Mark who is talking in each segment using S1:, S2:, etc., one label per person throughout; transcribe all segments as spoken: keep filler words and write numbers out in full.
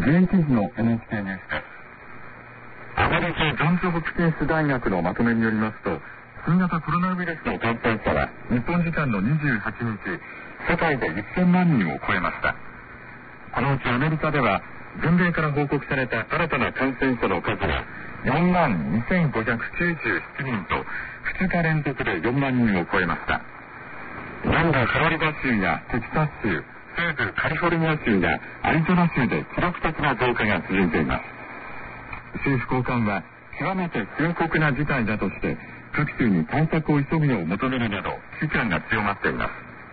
S1: じゅういちじの エヌエイチケー ニュースです。アメリカ・ジョンズ・ホプキンス大学のまとめによりますと、新型コロナウイルスの感染者は日本時間のにじゅうはちにち、世界でせんまんにんを超えました。このうちアメリカでは、全米から報告された新たな感染者の数がよんまんにせんごひゃくきゅうじゅうななにんと、ふつか連続でよんまんにんを超えました。南部フロリダ州やテキサス州、西部カリフォルニア州やアリゾナ州で記録的な増加が続いています。政府高官は極めて深刻な事態だとして各州に対策を急ぐよう求めるなど危機感が強まっています。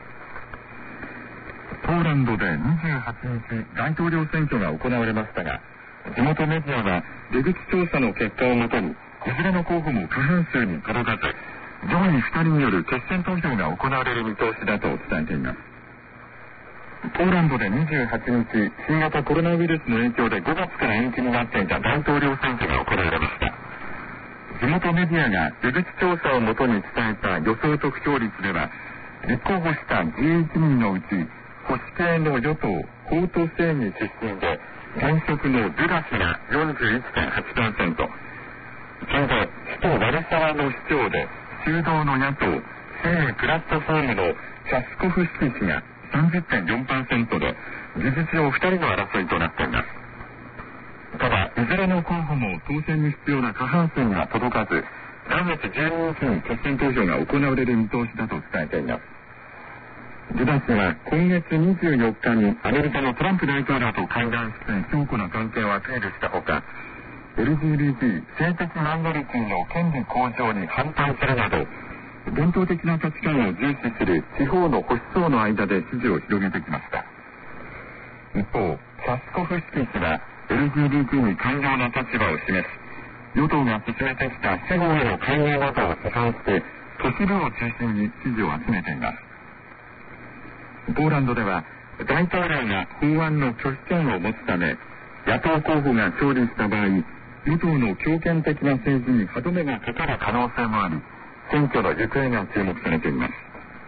S1: ポーランドでにじゅうはちにち大統領選挙が行われましたが、地元メディアは出口調査の結果をもとにいずれの候補も過半数に届かず、上位ふたりによる決選投票が行われる見通しだと伝えています。ポーランドでにじゅうはちにち、新型コロナウイルスの影響でごがつから延期になっていた大統領選挙が行われました。地元メディアが出口調査をもとに伝えた予想得票率では、立候補したじゅういちにんのうち、保守系の与党、法と正義出身で、現職のドゥラ氏が よんじゅういってんはちパーセント、現在、首都ワルシャワの市長で、中道の野党、聖プラットフォームのチャスコフスキ氏が さんじゅってんよんパーセント で、事実上ふたりの争いとなっています。ただ、いずれの候補も当選に必要な過半数には届かず、来月じゅうににちに決選投票が行われる見通しだと伝えています。ドゥラ氏は今月にじゅうよっかにアメリカのトランプ大統領と会談して強固な関係をアピールしたほか、エルジービーティー 性的マイノリティの権利向上に反対するなど、伝統的な価値観を重視する地方の保守層の間で支持を広げてきました。一方、チャスコフスキー氏は エルジービーティー に寛容な立場を示し、与党が進めてきた司法への介入などを批判して都市部を中心に支持を集めています。ポーランドでは大統領が法案の拒否権を持つため、野党候補が勝利した場合、与党の強権的な政治に歯止めがかかる可能性もあり、選挙の行方が注目されています。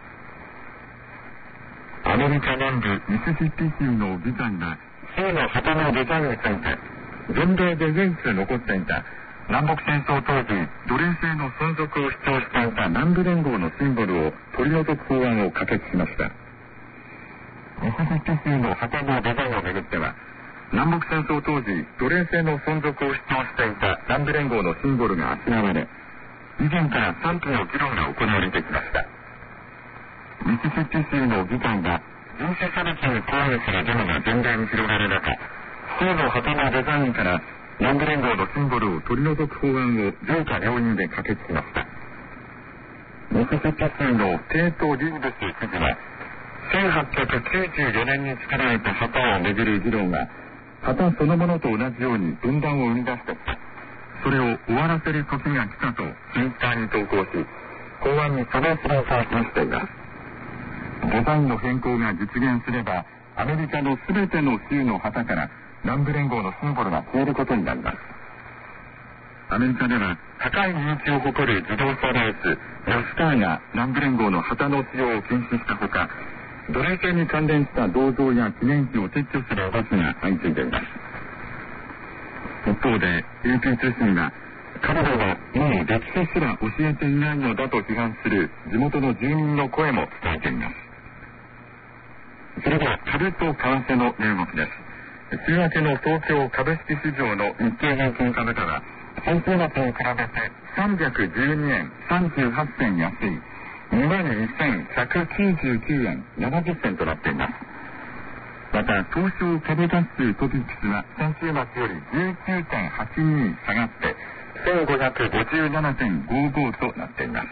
S1: アメリカ南部ミシシッピ州の議会は、州の旗のデザインについて、全米で唯一残っていた南北戦争当時、奴隷制の存続を主張していた南部連合のシンボルを取り除く法案を可決しました。ミシシッピ州の旗のデザインをめぐっては、南北戦争当時、奴隷制の存続を主張していた南部連合のシンボルがあしらわれ、以前から賛否の議論が行われてきました。ミシシッピ州の議会が人種差別に抗議するデモが全米に広がる中、州の旗のデザインから南部連合のシンボルを取り除く法案を上下両院で可決しました。ミシシッピ州のテート・リーブス知事は、せんはっぴゃくきゅうじゅうよねんに作られた旗をめぐる議論は、旗そのものと同じように分断を生み出してきた。それを終わらせる時が来たとツイッターに投稿し、法案に署名する意向を示しています。デザインの変更が実現すれば、アメリカのすべての州の旗から南部連合のシンボルが消えることになります。アメリカでは高い人気を誇る自動車レース、ナスカーが南部連合の旗の使用を禁止したほか、奴隷制に関連した銅像や記念碑を撤去する動きが相次いでいます。一方で エーピー 通信は、彼らはもう歴史すら教えていないのだと批判する地元の住民の声も伝えています。それでは株と為替の値動きです。週明けの東京株式市場の日経平均株価は、先週末に比べてさんびゃくじゅうにえんさんじゅうはちせん安いにまんにせんひゃくきゅうじゅうきゅうえんななじゅっせんとなっています。また、東証株価指数トピックスは先週末より じゅうきゅうてんはちに 下がってせんごひゃくごじゅうななてんごご となっています。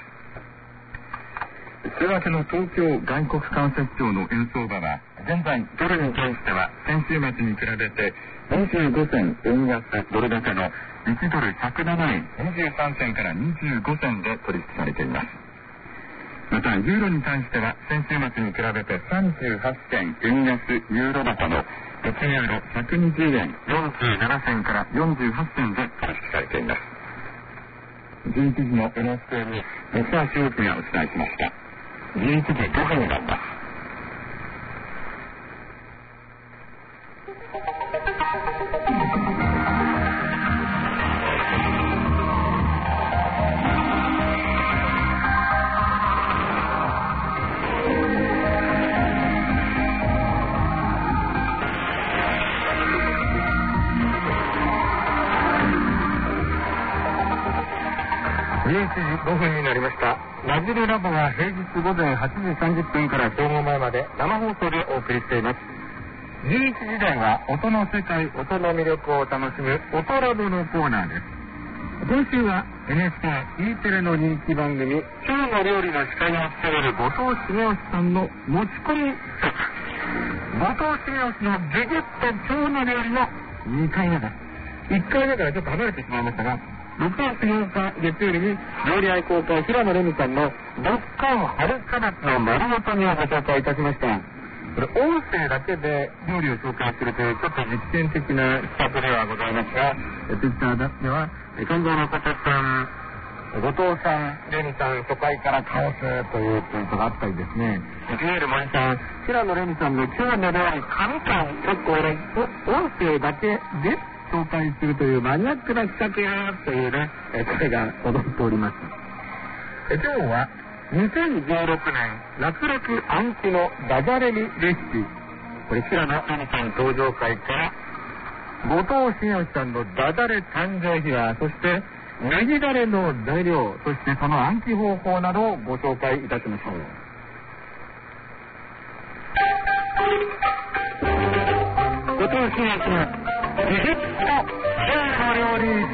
S1: 週明けの東京外国為替市場の円相場は、現在ドルに対しては先週末に比べてにじゅうごせん円安ドル高のいちドルひゃくななえんにじゅうさんせんからにじゅうごせんで取引されています。また、ユーロに対しては先週末に比べてさんじゅうはちせん円安ユーロ高のいちユーロひゃくにじゅうえんよんじゅうななせんからよんじゅうはちせんで取引されています。じゅういちじの エヌエイチケー に西橋陽樹がお伝えしました。じゅういちじごふんになります。 じゅういちじごふんになりました。ラジルラボは平日午前はちじさんじゅっぷんから正午前まで生放送でお送りしています。じゅういちじ台は音の世界、音の魅力を楽しむ音ラボのコーナーです。今週は エヌエイチケー E テレの人気番組「今日の料理」の司会を務める後藤茂雄さんの持ち込み説、後藤茂雄のギュギュッと今日の料理のにかいめです。いっかいめからちょっと離れてしまいましたが、ろくがつようか月曜日に料理愛好家平野レミさんの六貫春キャベツの丸ごと煮をご紹介いたしました。これ音声だけで料理を紹介するというちょっと実験的な企画ではございますが、ツイッターでは近藤誠さん、後藤さん、レミさん初回からカオスというツイートがあったりですね、ピエール森さん、平野レミさんの今日の料理神感結構俺音声だけで紹介するというマニアックな企画やというね、声が踊っております。え今日はにせんじゅうろくねん楽々暗記のダジャレにレシピ、これ平野レミさん登場会から後藤茂雄さんのダジャレ誕生秘話、そしてネギダレの材料、そしてその暗記方法などをご紹介いたしましょう。後藤茂雄さんギュギュッと今日の料理。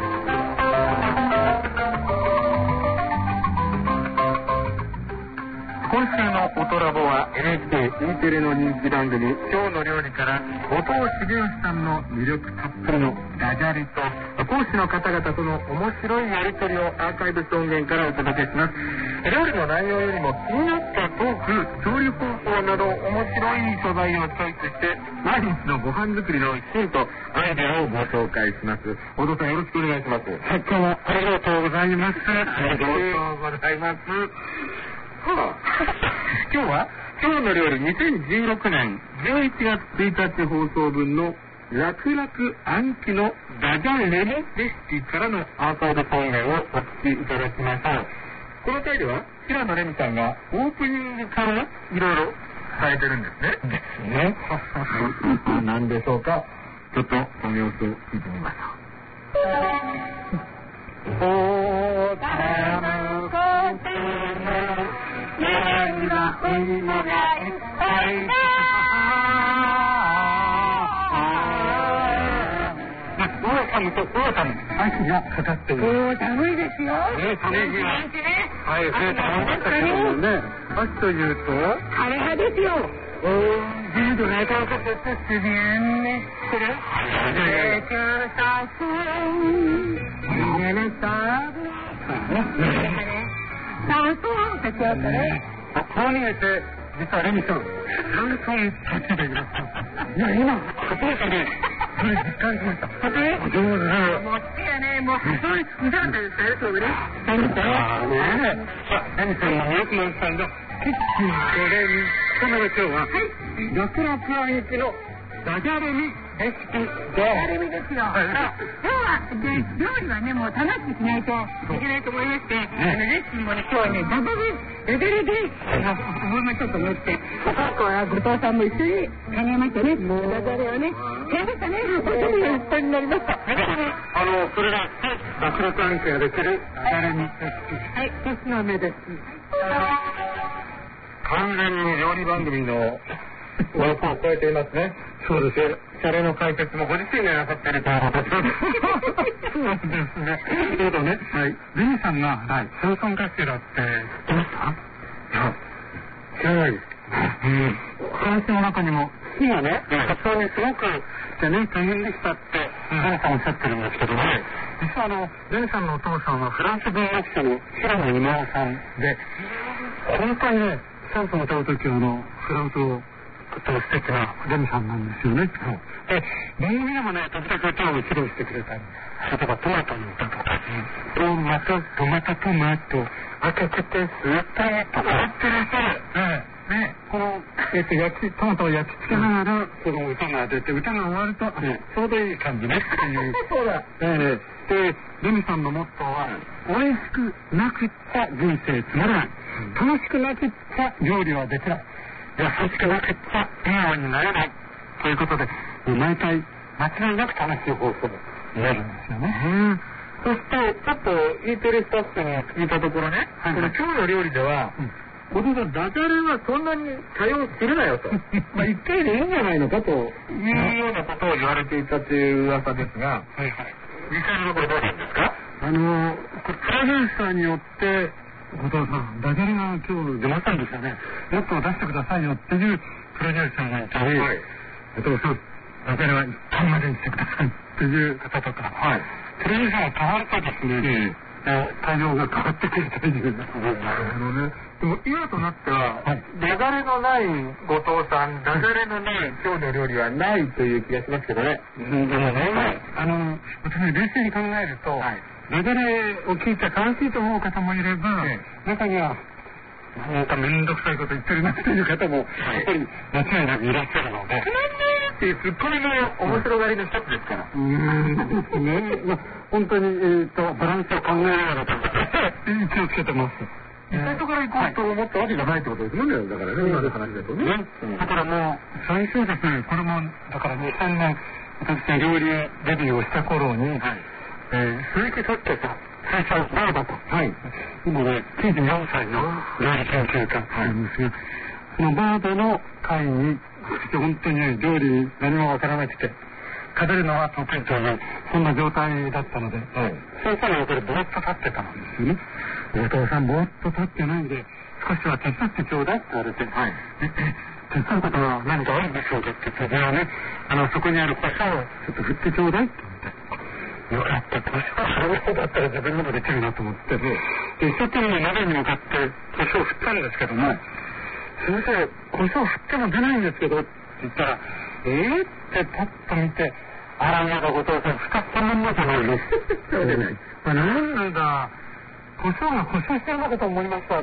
S1: 今週の音ラボは エヌエイチケー E テレの人気番組「今日の料理」から後藤茂雄さんの魅力たっぷりのダジャレと講師の方々との面白いやり取りをアーカイブス音源からお届けします。料理の内容よりも気になったトーク、調理方法など面白い素材をチョイスして毎日のご飯作りのヒント、アイデアをご紹介します。後藤さんよろしくお願いします。はい、今日もありがとうございます。ありがとうございます。はあ、今日は今日の料理にせんじゅうろくねんじゅういちがつついたち放送分の楽々暗記のダジャレレシピからのアーカイブ音源をお聞きいただきましょう。この回では平野レミさんがオープニングからいろいろ伝えてるんですね。ですね。何でしょうか。ちょっとその様子を聞いてみましょう。おたむこてむ夢がお芋がいっぱい。オータムとオータム、秋がかかっている。おー、寒いですよ。ね、寒い日は。はい、冬寒かったけどもね。秋というと枯れ葉ですよ。おー、ビールがいかなかったってすげえね。これえー、キューサスーねねさーねね酸素たちはね、こう見えて実はレミさん酸素たちでいらっしゃる。いや、今家庭科でそれ実感しました。家庭上手ね。もう好きやね。もうそういう見たかったですよ。そうね。そうですね。ああね。さあ、レミさんのよくのさんがキッチンとレミ。その今日は楽々暗記のダジャレにレシピでダジャレですよ。今日はで料理はね、もう楽しくしないといけないと思いまして、レシピもね、今日はねダジャレレベルで思いましょうと思って、お母子は後藤さんも一緒に考えましたね。ダジャレをね、やりましたね。本当にいっぱいになりました。あのそれが楽々暗記ができるダジャレにレシピ。はい、一つの目です。完全に料理番組の枠を超えていますね。そうですよ。シャレの解説もご自身でなさっていると思います。そうですね。ということね、はい。レミさんが、はい、シャンソンカステラって知ってますか？いや、知らないです。うん。話の中にも、火がね、発想にすごく、じゃね、大変でしたって、レミさんおっしゃってるんですけどね、実はあの、レミさんのお父さんはフランス文学者の平野今尾さんで、本当にね、シャンソンを歌うときはあの、フランス語、
S2: と素敵なレミさんなんですよね。で、番組でもね、時々歌を披露してくれたり、例えばトマトの歌とか、トマト、トマト、トマト、赤くてスーパーとかやってらっしゃる。ね、この、えっと、焼き、トマトを焼き付けながら、この歌が出て、歌が終わると、ちょうどいい感じねっていう。そうだ。えー、で、レミさんのモットーは、美味しくなくっちゃ人生つまらない。楽しくなくっちゃ料理はできない。優しくなくっちゃ笑顔になれない。ということで、毎回、間違いなく楽しい放送になるんですよね。そして、ちょっと E テレスタッフに聞いたところね、この今日の料理では、お父さん、ダジャレはそんなに多用するなよと。まあ、一回でいいんじゃないのかというようなことを言われていたという噂ですが、はいはい。実際のところどうなんですか？あの、これ、プロデューサーによって、お父さん、ダジャレが今日出ましたんですよね。もっと出してくださいよっていうプロデューサーがいたり、はい、お父さん、ダジャレはいっぱいまでにしてくださいっていう方とか、はい。プロデューサーが変わるとですね、対応が変わってくるという。なるほどね。でも今となっては、はい、ダジャレのない後藤さん、ダジャレのない今日の料理はないという気がしますけどね。うん、でもね、はい、あの、私冷静に考えると、はい、ダジャレを聞いて悲しいと思う方もいれば、はい、中には、なんかめんどくさいこと言ってるなっていう方も、やっぱり間違いなくいらっしゃるので。っていうツッコミの面白がりの一つですから。うーんですね。まあ、本当に、えーと、バランスを考えながら気をつけてます。一回とから行こうと思ったわけじゃないってことですもんね。だからね、今の話だとね。だからもう、最初ですね、これも、だからにせんねん、私が料理デビューをした頃に、えー、鈴木特許さん、最初、バーバと、はい、今ね、きゅうじゅうよんさいの料理研究家なんですが、そのバーバの会に、本当に料理何もわからなくて、食べるのは得意という、そんな状態だったので、はい、先生の横でぼーっと立ってたんですよね。お父さんぼーっと立ってないんで、少しは手伝ってちょうだいって言われて、はい、手伝うことは何かあるんでしょうかって言って、ね、あの、そこにある胡椒をちょっと振ってちょうだいって言って、よかった、胡椒ある方だったら自分でもできるなと思って、で、一生懸命鍋に向かって胡椒を振ったんですけども、先生、胡椒振っても出ないんですけどって言ったら、えーってパッと見て、あらやだ後藤さん、使ったもんなじゃないです。そうじゃない。まあ、なんだ、胡椒が胡椒してるのかと思いましたって、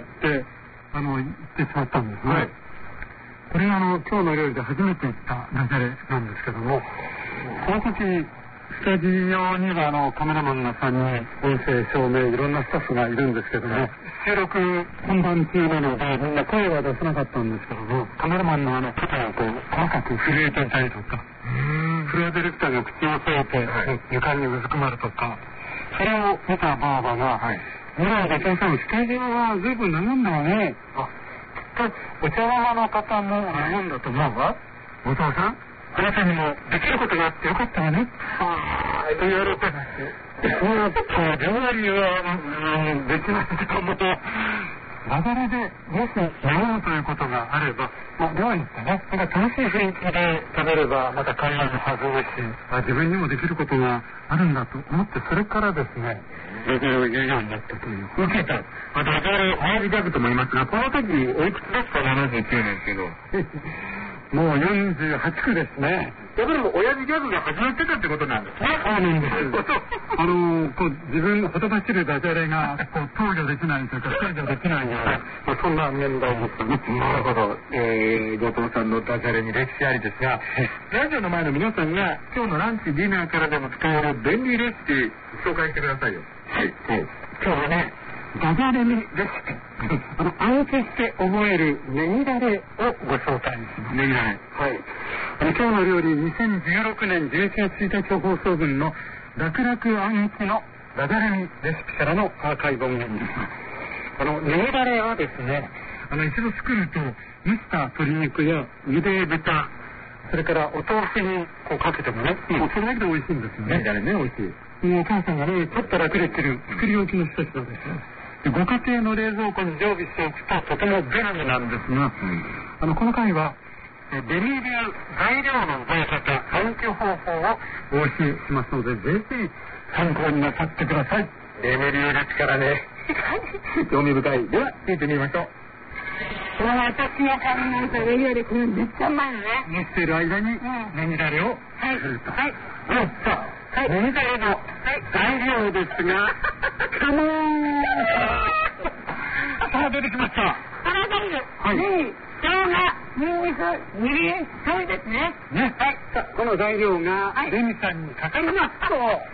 S2: あの、言ってしまったんですね。はい、これがあの、今日の料理で初めて言ったダジャレなんですけども、その時、スタジオにはあの、カメラマンがさんにん、音声、照明、いろんなスタッフがいるんですけども、収録本番中なので、みんな声は出せなかったんですけども、カメラマンのあの、肩がこう、細かく震えていたりとか、フロアディレクターが口を添えて、はい、床にうずくまるとか、それを見たバーバが、はい、ほら、後藤さん、スタジオは随分悩んだわね。あ、きっと、お茶の間の方も悩んだと思うわ。後藤さん、あなたにもできることがあってよかったわね。はぁー、と言われて、もう、料理は、うん、できないと思うと、ダジャレでもし悩むということがあれば、まあ、料理ってね、なんか楽しい雰囲気で食べれば、また会話も弾むし、あ、自分にもできることがあるんだと思って、それからですね、ダジャレを言うようになったという。受けた。まあ、ダジャレ、親父ギャグと思いますが、この時、おいくつですか？ななじゅうきゅうねんけど。もうよんじゅうはちくですね。だからもう親父ギャグが始まってたってことなんですね。そうなんです。あの、こう、自分のほとばしるダジャレが、こう、投与できないというか、制御できないような、まあ、そんな年代ですね。なるほど。えー、後藤さんのダジャレに歴史ありですが、ラジオの前の皆さんが、今日のランチ、ディナーからでも使える便利レシピ、紹介してくださいよ。はい。はい。今日はね、ダジャレにレシピ。あの、暗記して覚えるネギダレをご紹介します。ネギダレ。はい。あの、今日の料理、にせんじゅうろくねんじゅういちがつついたち放送分の楽々暗記のダジャレにレシピからのアーカイブ音源です。あの、ネギダレはですね、あの、一度作ると、蒸した鶏肉や茹で豚、それからお豆腐にこうかけてもね、うん、もうそれだけで美味しいんですよね。ネギダレね、美味しい。もうお母さんがね、ちょっと楽できる作り置きの一つなんですよ。で、ご家庭の冷蔵庫に常備しておくととても便利なんですが、うん、あの、この回は、ベリー流材料の覚え方、暗記方法をお教えしますので、ぜひ参考になさってください。レメリューですからね。興味深い。では、聞いてみましょう。 この私が考えたレギュラーでこのめっちゃうまいのね。
S3: 熱している間にネギダレを
S2: はい
S3: すると。
S2: はい
S3: さあ、ネギダレの材料ですが、カモン。さあ出てきました。
S2: サラダ油、
S3: はい
S2: ネギ、生姜、ニンニク、みりん、醤油ですね。
S3: ね、
S2: はい。
S3: さあこの材料が
S2: はい
S3: レミさんにかかりますと、
S2: 生姜が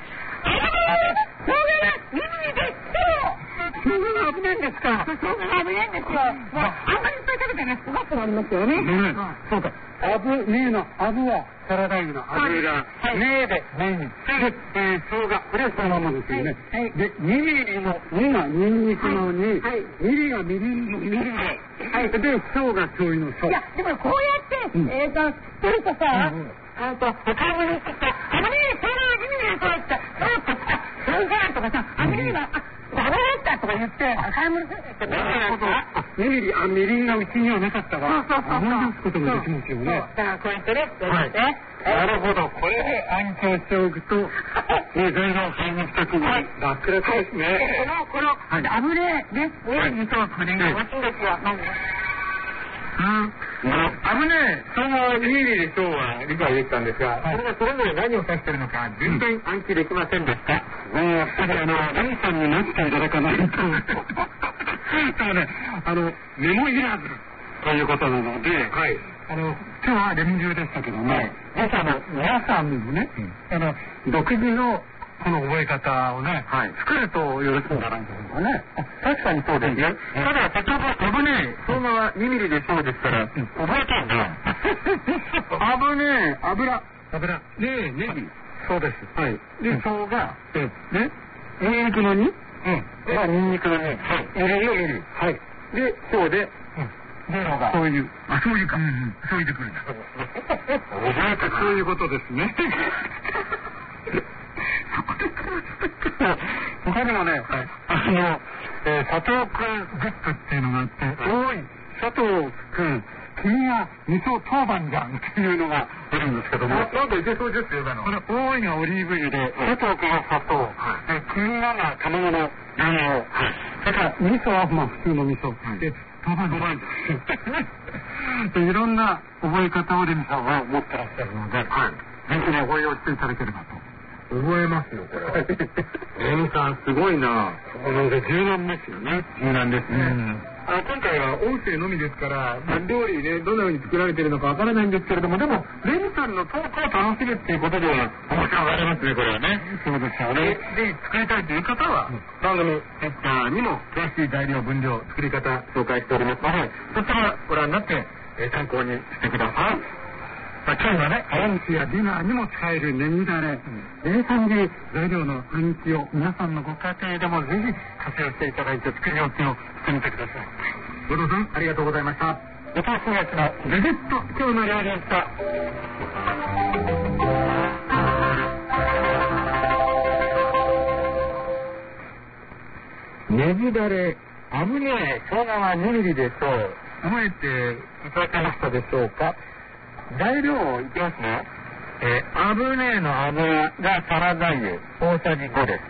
S2: ニンニク、
S3: 生姜が危ないんですか。
S2: 生姜が危ないんですよ。もうあんまりいっぱい食べたらすごくなりますよね。
S3: ね、そうか。アブ、ねえのアブはサラダ油の油、
S2: はい
S3: ねえでネギ、で、えー、生姜、これはそのままですよね。
S2: はいはい
S3: で、にミリのにがニンニクのに、
S2: はいはい
S3: ミリがみりんのみりんで、
S2: はい
S3: で、生姜、醤油の生。
S2: いや、でもこうやって、
S3: うん
S2: えっと、取るとさ、
S3: うんうん
S2: あと、お買い物してきて、あのね、それを見にそうやって、そうやってさ、そうじゃんとかさ、あのね、あ、ダメだったとか言って、買い物するって便利なんですか？
S3: にミリ、あ、みりんがうちにはなかったわ。
S2: そうそうそうそう
S3: 思い出すことができますよね。
S2: そう、だからこうやってね、や
S3: はい
S2: ってね。
S3: なるほど。これで暗記をしておくと、えー、材料買いに来た時に楽々ですね。
S2: この、この、油ね、ね、にとこれが美味しいんですよ。まず
S3: うん。危ねえ、そのにミリで今日は理解できたんですが、それがそれぞれ何を指しているのか、全然暗記できませんでした。うん、やっぱりあの、レミさんになっていただかないと。そうね、あの、メモいらずということなので、はい。あの、今日はレミ中でしたけども、はい、ぜひあの、皆さんにもね、うん、あの、独自のこの覚え方をね、はい、作るとよろしいんじゃないでしょうかね。確かにそうですよ。ただ、先ほど、危ねえ、生姜はにミリでそうですから、うん、覚えたんだ。危ねえ、油。油。ねえ、ネギ。そうです。はい。で、生姜。ね、ニンニクのに。うん。まあ、ニンニクのに。はい。みりんのみり。はい。で、そうで、ゼロが。そういう。あ、そういうか。うんうん。そういうでくるんだ。覚えたそういうことですね。他にもね、はい、あの、えー、佐藤くんグッズっていうのがあって、おい、佐藤くん、君は味噌当番じゃんっていうのがあるんですけども。なんかいけそうですよ、今の。これ、大いがオリーブ油で、佐藤くんは砂糖、はい、君はが卵の卵黄、はい、それから味噌はまあ普通の味噌、はい、で、当番じゃん。で、いろんな覚え方をレミさんは持ってらっしゃるので、はい、ぜひね、覚えをしていただければと。覚えますよ、これは。レミさん、すごいな。なんか柔軟ですよね。柔軟ですね。うん、あ今回は音声のみですから、まあ、料理ね、どのように作られているのかわからないんですけれども、でも、レミさんのトークを楽しむっていうことでは、面白がりますね、これはね。そうですよね。で、作りたいという方は、うん、番組、ツイッターにも詳しい材料、分量、作り方、紹介しておりますので、そちらご覧になって、えー、参考にしてください。今日はね、ランチやディナーにも使えるネギダレ、名産地材料の暗記を皆さんのご家庭でもぜひ活用していただいて作り置きをしてみてください。後藤さん、ありがとうございました。私たちのビジッと今日の料理でした。ネギダレ、危ねえ、生姜はにミリでそう。覚えていただけましたでしょうか。材料をいきますね。えー、アブネーの油がサラダ油大さじごです。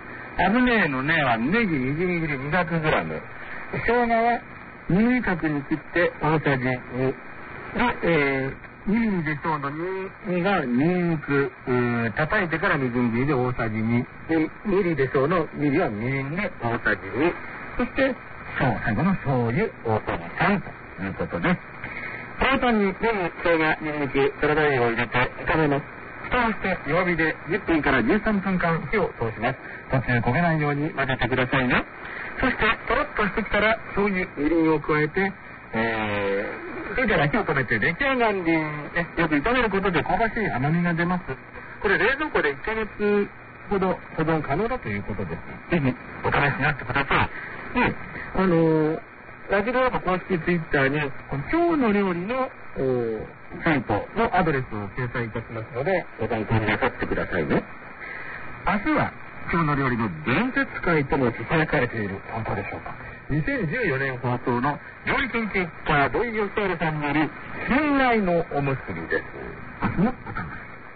S3: アブネーのネはネギみじん切りにひゃくグラム。生姜はにミリ角に切って大さじに。で、えー、にミリでちょうどにがニンニク、叩いてからみじん切りで大さじに。で、ミリでちょうどミリはみりんで大さじに。そして、最後の醤油大さじさんということです。フライパンにネギ、生姜、ニンニク、サラダ油を入れて炒めます。蓋をして弱火でじゅっぷんからじゅうさんぷんかん火を通します。途中焦げないように混ぜてくださいね。そしてとろっとしてきたら醤油、みりんを加えて、えー、それから火を止めて出来上がり、ね、よく炒めることで香ばしい甘みが出ます。これ冷蔵庫でいっかげつほど保存可能だということです。ぜひお試しになってください。で、あのーラジオの公式ツイッターに今日の料理のサイトのアドレスを掲載いたしますのでご参考になさってくださいね。明日は今日の料理の伝説界とも囁かれている本当でしょうか。にせんじゅうよねん放送の料理研究家土井善晴さんによる信頼のおむすびです。明日のお楽し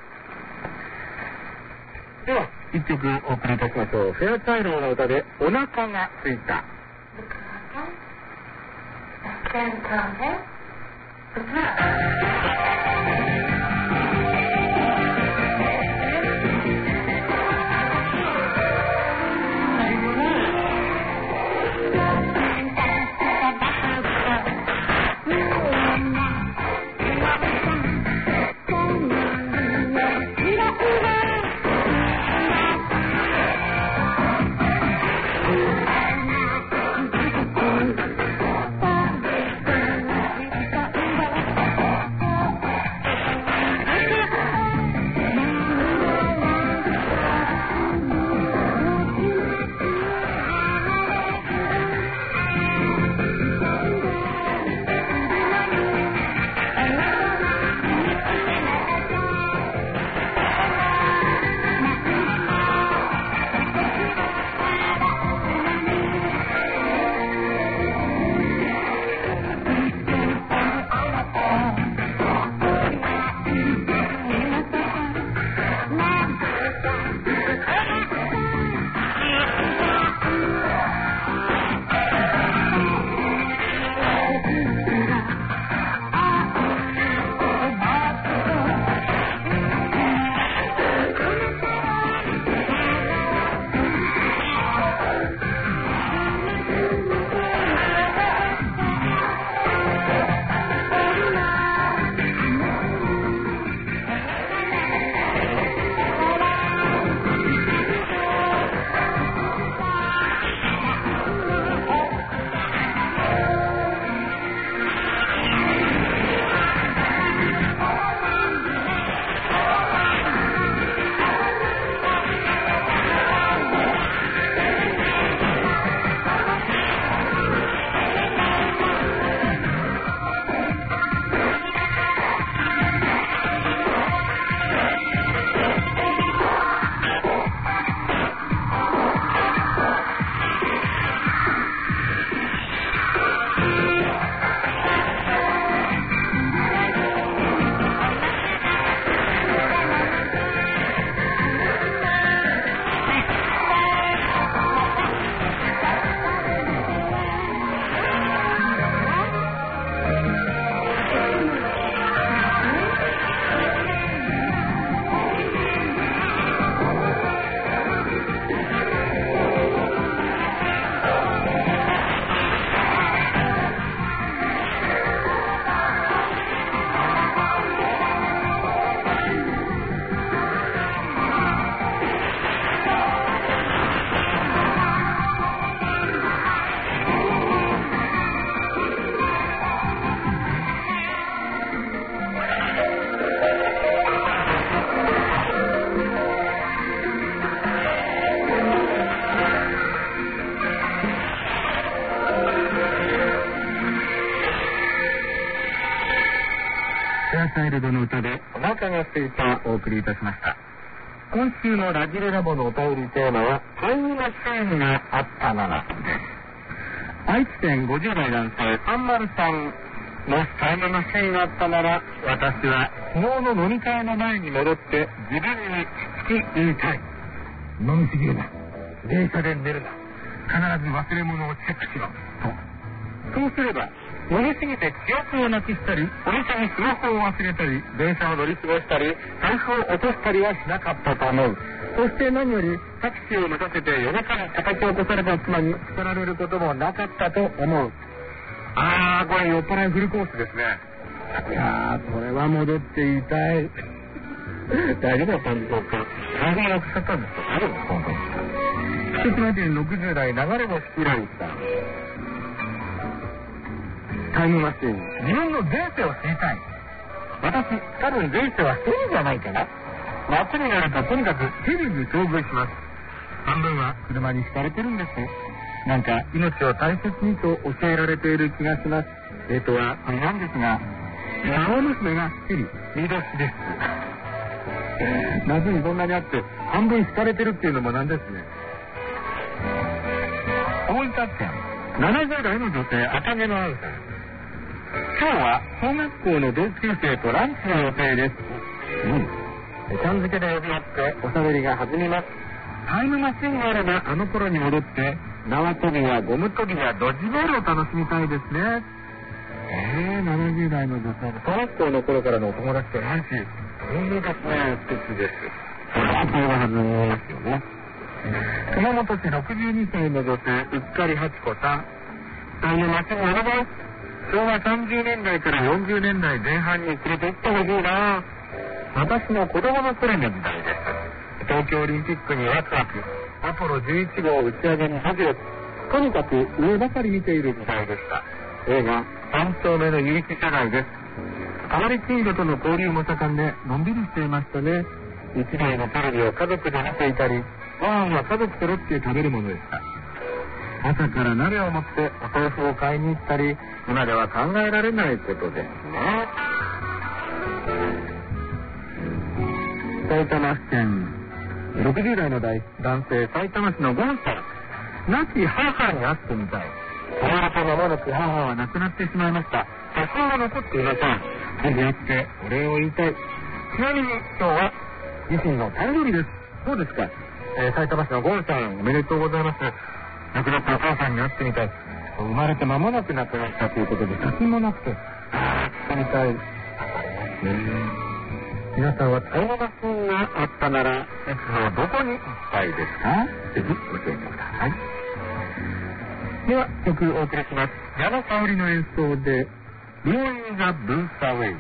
S3: み。では一曲お送りいたしましょう。フェアチャイルドの歌でお腹がすいた。
S1: サイルドの歌でお腹が空いたお送りいたしました。今週のラジレラボのお便りテーマはタイムマシーンがあったならです。愛知県ごじゅう代男性さんまるさん、もしタイムマシーンがあったなら私は昨日の飲み会の前に戻って自分に聞き言いたい。飲みすぎるな、電車で寝るな、必ず忘れ物をチェックしろと。そうすれば飲みすぎて記憶をなくしたり、お店にスマホを忘れたり、電車を乗り過ごしたり、財布を落としたりはしなかったと思う。そして何よりタクシーを待たせて夜中に叩き起こされた妻に叱られることもなかったと思う。あー、これ酔っ払いフルコースですね。いやー、それは戻って言いたい。大丈夫だったんでしょうか。財布をなくしちゃったんですか。大丈夫ですか、本当に。福島県ろくじゅう代流れ星ひらいさん。タイムマシーン、自分の前世を知りたい。私、多分前世はヘリじゃないかな。夏になるととにかくヘリに遭遇します。半分は車に引かれてるんです。なんか命を大切にと教えられている気がします。えーとはあれなんですが、孫娘がヘリ、見出しです。夏にそんなにあって半分引かれてるっていうのもなんですね。大分県ななじゅう代の女性、赤毛のアウさん。今日は小学校の同級生とランチの予定です。うん。ちゃん付けで呼び合っておしゃべりが弾みます。タイムマシンがあればあの頃に戻って縄跳びやゴム跳びやドッジボールを楽しみたいですね。
S3: えー、ななじゅう代の女性の小学校の頃からのお友達とないし、いいですね、素敵です。それはそういうはずですよね。熊本市ろくじゅうにさいの女性、うっかりはちこさん。そういう街にあります。昭和さんじゅうねんだいからよんじゅうねんだいぜん半に連れて行ってほしいな。私の子供の頃の時代です。東京オリンピックにワクワク、アポロじゅういち号打ち上げにハズレ、とにかく上ばかり見ている時代でした。映画三丁目の夕日社内です。あまり近所との交流も盛んでのんびりしていましたね。一台のテレビを家族で見ていたり、ご飯は家族揃って食べるものでした。朝から鍋を持ってお豆腐を買いに行ったり、今では考えられないことですね。埼玉県ろくじゅう代の男性、埼玉市のゴンさん。亡き母に会ってみたい。生まれて間もなく母は亡くなってしまいました。写真が残っていません。ぜひ会ってお礼を言いたい。ちなみに今日は自身の誕生日です。そうですか。えー、埼玉市のゴンさん、おめでとうございます。亡くなったお母さんに会ってみたい。生まれて間もなく亡くなったということで、写真もなくて、ああ、来てみたい。皆さんはタイムマシンがあったなら、いつのどこに行きたいですか？ぜひ教えてください。では、曲をお送りします。矢野香織の演奏で、Blowing the Blues Away。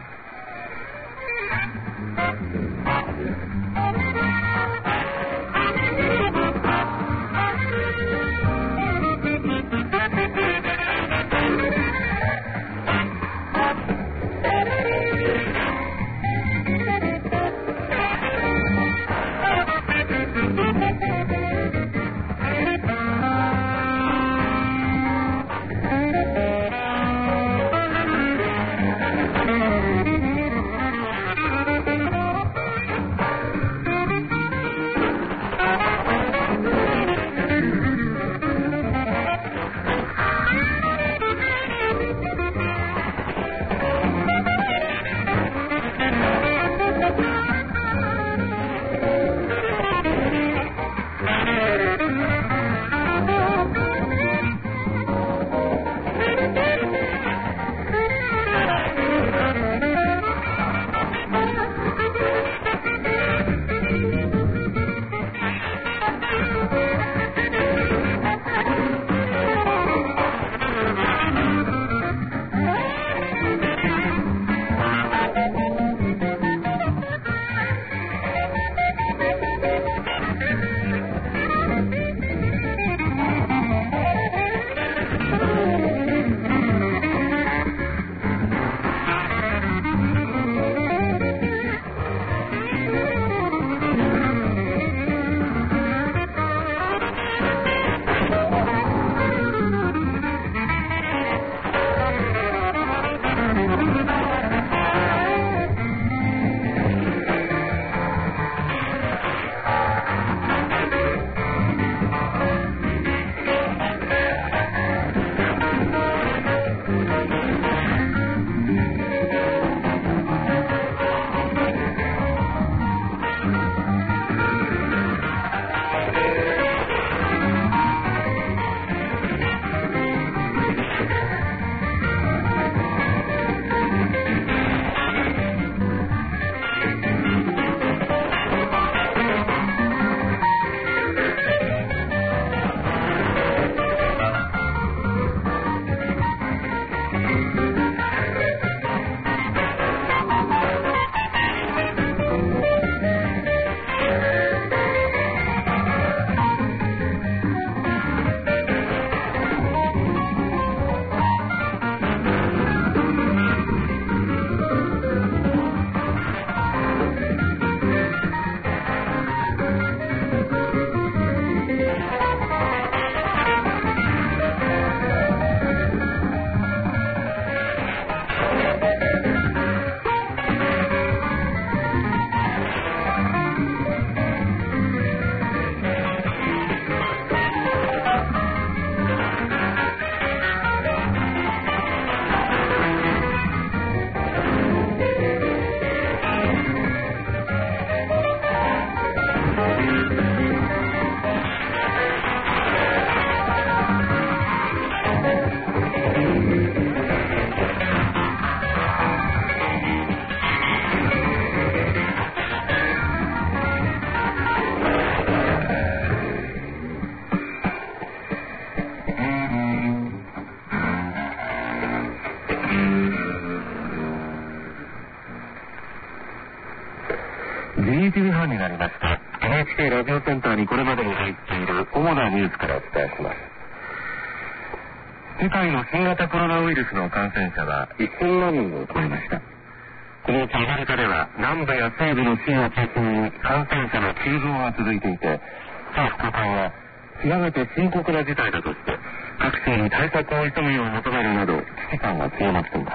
S1: じゅういちじはんになりました。 エヌエイチケー ラジオセンターにこれまでに入っている主なニュースからお伝えします。世界の新型コロナウイルスの感染者はせんまんにんを超えました。このうちアメリカでは南部や西部の州を中心に感染者の急増が続いていて、政府高官は極めて深刻な事態だとして各地に対策を急ぐよう求めるなど危機感が強まっています。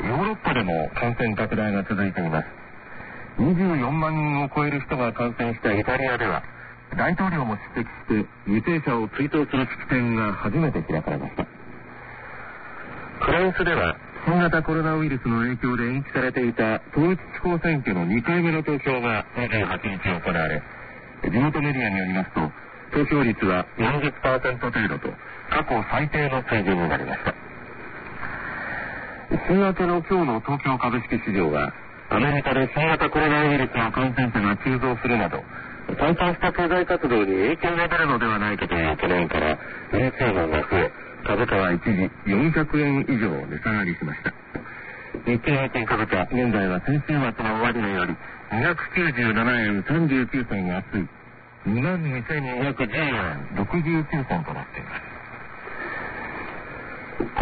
S1: ヨーロッパでも感染拡大が続いています。にじゅうよんまんにんを超える人が感染したイタリアでは大統領も出席して犠牲者を追悼する式典が初めて開かれました。フランスでは新型コロナウイルスの影響で延期されていた統一地方選挙のにかいめの投票がにじゅうはちにち行われ、地元メディアによりますと投票率は よんじゅっパーセント 程度と過去最低の水準になりました。週明けの今日の東京株式市場はアメリカで新型コロナウイルスの感染者が急増するなど退散した経済活動に影響が出るのではないかという懸念から売り注文が増え、株価は一時よんひゃくえん以上値下がりしました。日経平均株価、現在は先週末の終値よりにひゃくきゅうじゅうななえんさんじゅうきゅうせん安い にまんにせんにひゃくじゅうえんろくじゅうきゅうせんとなっています。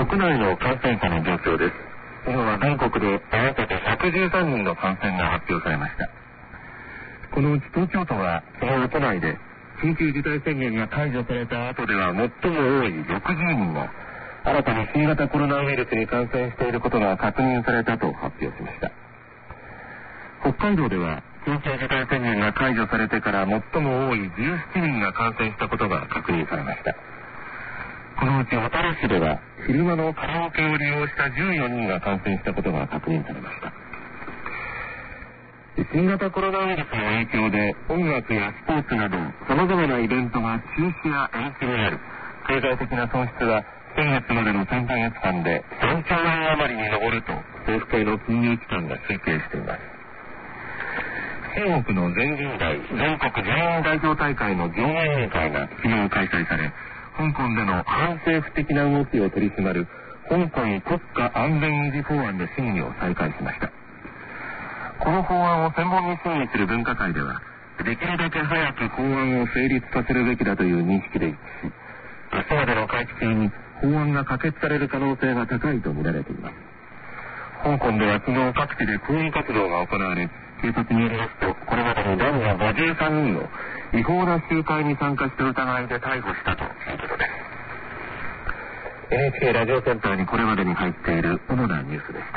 S1: 国内の感染者の状況です。今は全国で合わせてひゃくじゅうさんにんの感染が発表されました。このうち東京都はその都内で緊急事態宣言が解除された後では最も多いろくじゅうにんが新たに新型コロナウイルスに感染していることが確認されたと発表しました。北海道では緊急事態宣言が解除されてから最も多いじゅうななにんが感染したことが確認されました。このうち小樽市では昼間のカラオケを利用したじゅうよにんが感染したことが確認されました。新型コロナウイルスの影響で音楽やスポーツなど様々なイベントが中止や延期になる経済的な損失は先月までのさんかげつかんでさんちょうえん余りに上ると政府系の金融機関が推計しています。中国の全人代全国人民代表大会の常任委員会が昨日開催され、香港での反政府的な動きを取り締まる香港国家安全維持法案で審議を再開しました。この法案を専門に審議する分科会ではできるだけ早く法案を成立させるべきだという認識で一致し、明日までの会期中に法案が可決される可能性が高いと見られています。香港では昨日各地で抗議活動が行われ、警察によりますとこれまでに男女ごじゅうさんにんを違法な集会に参加した疑いで逮捕したということです。 エヌエイチケー ラジオセンターにこれまでに入っている主なニュースでした。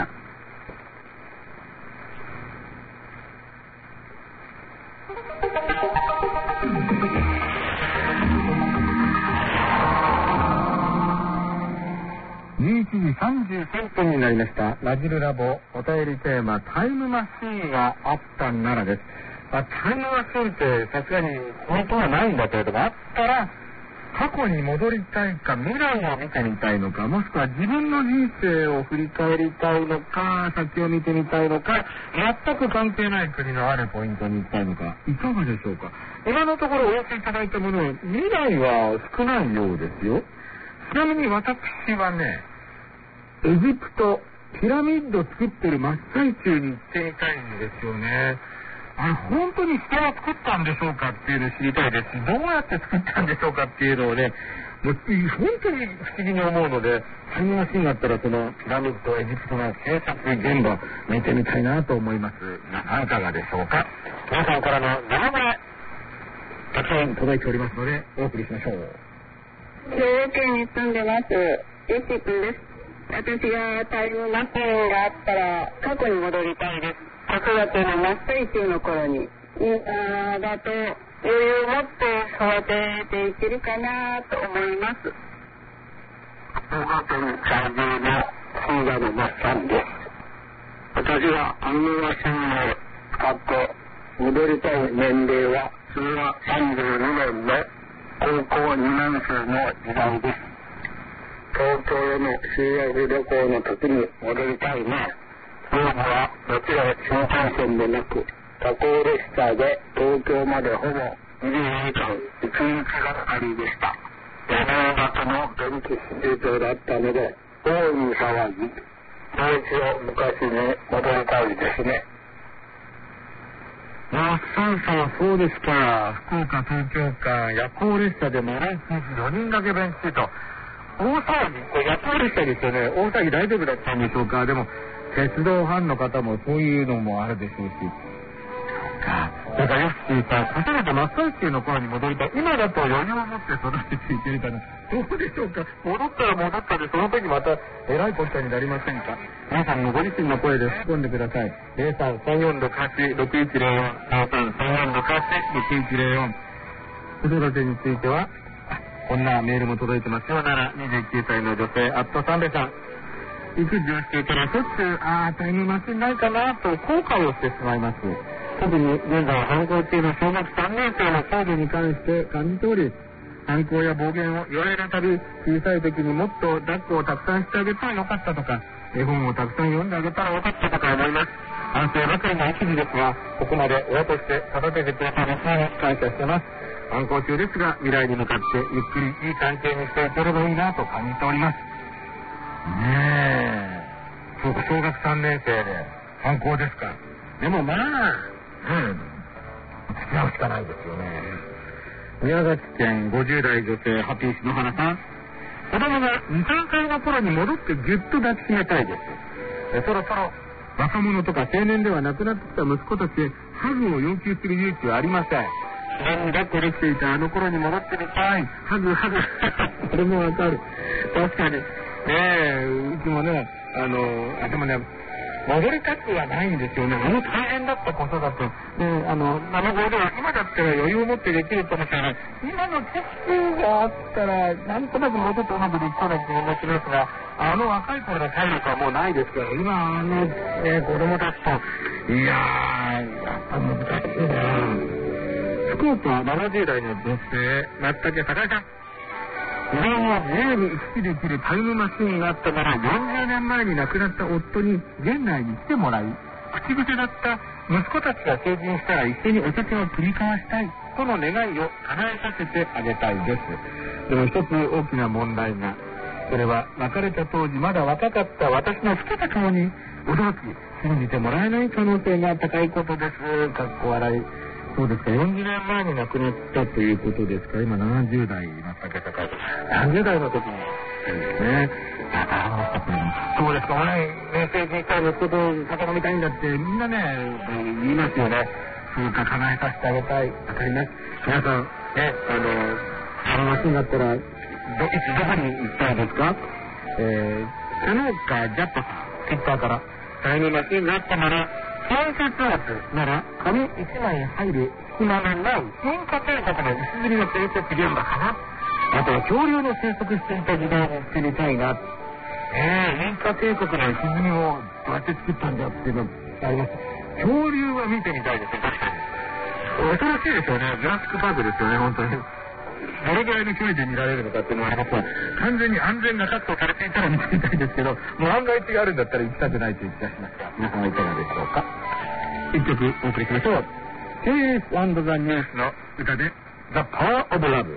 S1: じゅういちじさんじゅうさんぷんになりました。ラジルラボお便りテーマタイムマシーンがあったならです。まあ、タイムマシーンってさすがに本当はないんだけれども、あったら過去に戻りたいか未来を見てみたいのか、もしくは自分の人生を振り返りたいのか、先を見てみたいのか、全く関係ない国のあるポイントに行きたいのか、いかがでしょうか。今のところお寄せいただいたものは未来は少ないようですよ。ちなみに私はね、エジプトピラミッド作ってる真っ最中に行ってみたいんですよね。あれ本当に人は作ったんでしょうかっていうのを知りたいですし、どうやって作ったんでしょうかっていうのをね、もう本当に不思議に思うので、タイムマシンがあったらそのピラミッドエジプトの制作現場見てみたいなと思います。いかがでしょうか。皆さんからの生声たくさん届いておりますのでお送りしましょう。
S4: 兵庫県に住んでます。ヨッシーくんです。私がタイムマシンがあったら過去に戻りたいです。子育ての真っ最中の頃に、今だと余裕を持って育てていけるかなと思います。
S2: 兵庫県在住の信者のマッサンです。私はタイムマシンを使って戻りたい年齢はそれはさんじゅうにねんの高校にねん生の時代です。東京への修学旅行の時に戻りたいな。当時はもちろん新幹線でなく夜行列車で東京までほぼにじゅうにじかんいちにちがかりでした。屋根型の電気スピードだったので大いに騒ぎ、もう一度昔に戻りたいですね。
S3: あ、そうそう、そうですか。福岡、東京間、夜行列車でも毎日よにん掛け弁中と。大騒ぎ、これ夜行列車ですよね。大騒ぎ大丈夫だったんでしょうか。でも、鉄道ファンの方もそういうのもあるでしょうし。そうか。だからよく聞いた、子育て真っ最中の頃に戻りたい。今だと余裕を持って育てていけるかな。どうでしょうか。戻ったら戻ったで、その時またえらいことになりませんか。皆さんもご自身の声で突っ込んでください。ゼロさん さんよんろくはち ろくいちゼロよん ゼロさん さんよんろくはち ろくいちゼロよん。子育てについては、こんなメールも届いてますよ。ならにじゅうきゅうさいの女性、アットサンベさん。育児をしていたらしょっちゅう、ああ、タイムマシンないかなと後悔をしてしまいます。特に現在反抗中の小学さんねん生の少女に関して感じており、反抗や暴言を言われるたび、小さい時にもっと抱っこをたくさんしてあげたらよかったとか、絵本をたくさん読んであげたらよかったとか思います。反省ばかりの育児ですが、ここまで親として育ててくれた皆さんに感謝してます。反抗中ですが、未来に向かってゆっくりいい関係にしていければいいなと感じております。ねえ、そうか、小学さんねん生で反抗ですか。でもまあ、うん、付き合うしかないですよね。宮崎県ごじゅう代女性、ハッピー篠原さん。子供がに、さんかいの頃に戻ってぎゅっと抱きしめたいです。えそろそろ若者とか青年ではなくなってきた息子たちへハグを要求する勇気はありません。自然に抱っこできていたあの頃に戻ってみたい。ハグハグ。それもわかる。確かに。ねえ、うちもね、あの、あ、でもね、戻りたくはないんですよね。あの大変だったことだと。で、あの、なるほど、今だったら余裕を持ってできるかもしれない。今の知識があったら、なんとなくもうちょっとうまくできそうな気がしますが、あの若い頃の体力はもうないですから、今、あの、えー、子供たちと、いやー、やっぱ難しいな。福岡ななじゅう代の女性、松竹坂井さん。自分を自由に行き来できるタイムマシンがあったなら、よんじゅうねんまえに亡くなった夫に現代に来てもらい、口癖だった息子たちが成人したら一緒にお酒を繰り交わしたいとの願いを叶えさせてあげたいです。でも一つ大きな問題が、それは別れた当時まだ若かった私の老けた顔に驚き、信じてもらえない可能性が高いことです。かっこ笑い。そうですか、よんじゅうねんまえに亡くなったということですか。今ななじゅう代になったけどか、さんじゅう代の時にですね。そうですか、俺ね、成人したら息子と酒飲みたいんだってみんなね、言いますよね。そうか、叶えさせてあげたい。わかります。皆さん、ね、あの、タイムマシンだったら、ど、いつどこに行きたいですか。えー、そのか、ジャッパさん、ツイッターから、タイムマシンがあったなら、建設物なら紙いちまい入る隙間のない変化計画の薄切りの建設現場かな。あとは恐竜の生息していた時代に行ってみたいな。えー、変化計画の薄切りをどうやって作ったんだっていうのがあります。恐竜は見てみたいですね、確かに。恐ろしいですよね。ジュラシックパークですよね、本当に。どれぐらいの距離で見られるのかっていうのは、やっぱ完全に安全が確保されていたら見てみたいですけど、もう万が一があるんだったら行きたくないという気がしました。皆さんはいかがでしょうか。一曲お送りしましょう。ケース&ザ・ニュースの歌で The Power of Love。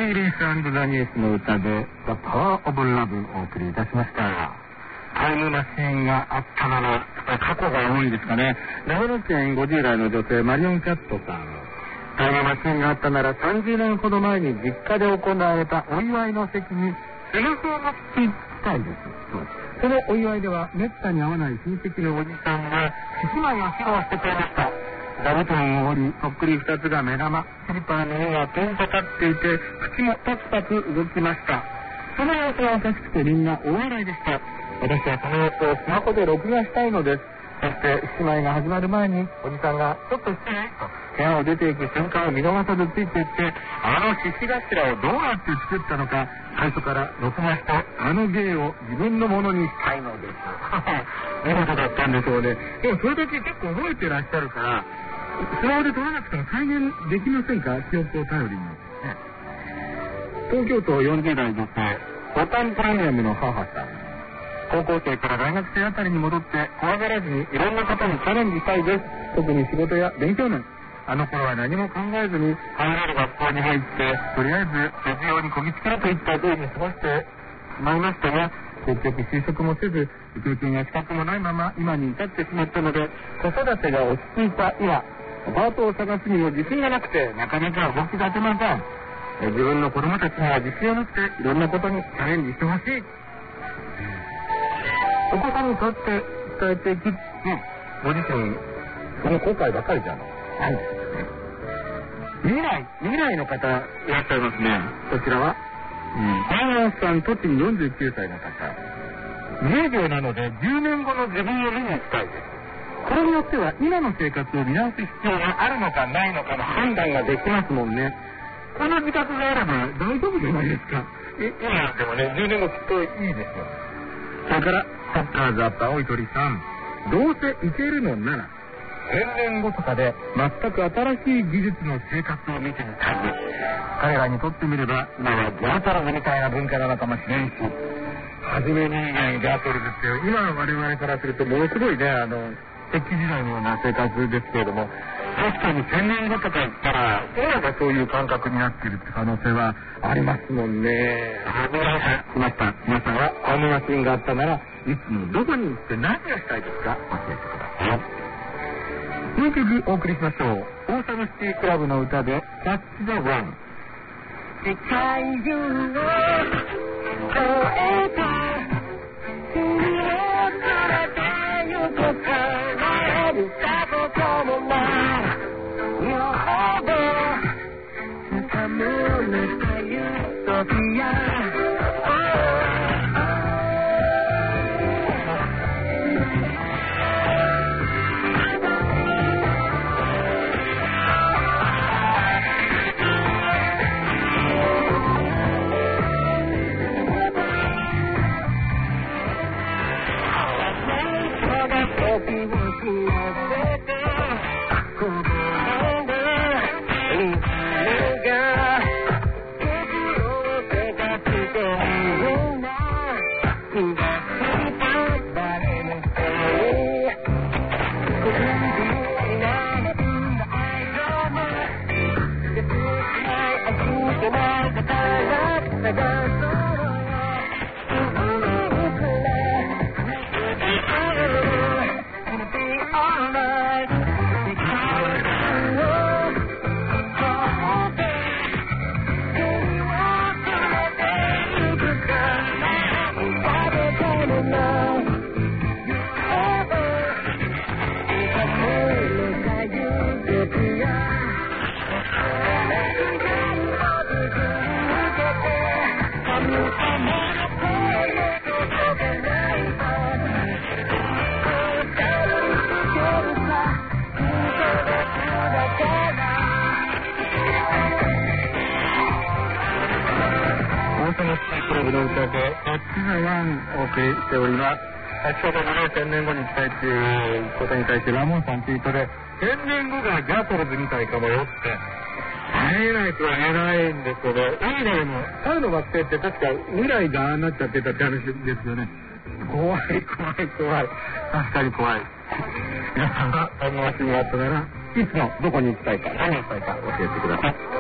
S3: イリース&ダニエスの歌で The Power of Love をお送りいたしました。タイムマシーンがあったなら、過去が多いですかね。長野県ごじゅう代の女性マリオンキャットさん。タイムマシーンがあったならさんじゅうねんほど前に実家で行われたお祝いの席にスマホを持って行きたいです。そのお祝いではめったに会わない親戚のおじさんが獅子舞を披露してくれました。座布団を折り、そっくり二つが目玉、スリッパーの目がピンと立っていて、口もパクパク動きました。その様子がおかしくてみんな大笑いでした。私はその様子をスマホで録画したいのです。そして獅子舞が始まる前におじさんがちょっと失礼と部屋を出ていく瞬間を見逃さずついていって、あの獅子頭をどうやって作ったのか最初から録画したあの芸を自分のものにしたいのです。見事だったんでしょうね。でもそれだけ結構覚えてらっしゃるからスマホで撮らなくても再現できませんか？記憶を頼りに。東京都よんじゅう代女性ボタンプレミアムの母さん。高校生から大学生あたりに戻って怖がらずにいろんなことにチャレンジしたいです。特に仕事や勉強面。あの頃は何も考えずに入れる学校に入ってとりあえず卒業にこぎつけるといった風に過ごしてしまいましたが、結局就職もせず経験や資格もないまま今に至ってしまったので、子育てが落ち着いた今パートを探すにも自信がなくてなかなか動き出せません。自分の子供たちには自信を持っていろんなことにチャレンジしてほしい。お子さんにとって伝えていき、うん、ご自身その後悔ばかりじゃない。はい。未来未来の方いらっしゃいますね。こちらは浜野さん、栃木よんじゅうきゅうさいの方。自営業なのでじゅうねんごの自分を見に行きたいです。これによっては今の生活を見直す必要があるのかないのかの判断ができますもんね。この自覚があれば大丈夫じゃないですか。今でもね、じゅうねんごきっといいですよ。それからサッカーズアップ青い鳥さん。どうせいけるのならせんねんごとかで全く新しい技術の生活を見てみたいです。彼らにとってみれば今はギャートルズみたいな文化なのかもしれんし、はじめにギャートルズって今我々からするとものすごいね、あの石器時代のような生活ですけれども、確かにせんねんごとか言ったら今がそういう感覚になっているって可能性はありますもんね。はじめましました。皆さんはタイムマシンがあったならいつもどこに行って何をしたいですか？教えてください。もう一曲お送りしましょう。オーサムシティクラブの歌でキャッチ・ザ・ワン。世界中を越えて君を連れて行こうかな。見たこともないよほど掴むめたユートピア。しております。先ほどのね、せんねんごに行きたいっていうことに対してラモンさんツイートでせんねんごがギャートルズみたいかもよって会えないとは言えないんですけど、いいねでも春の惑星って確か未来がああなっちゃってたって話ですよね。怖い怖い怖い、確かに怖い。皆さんがタイムマシンがあったならいつもどこに行きたいか何をしたいか教えてください。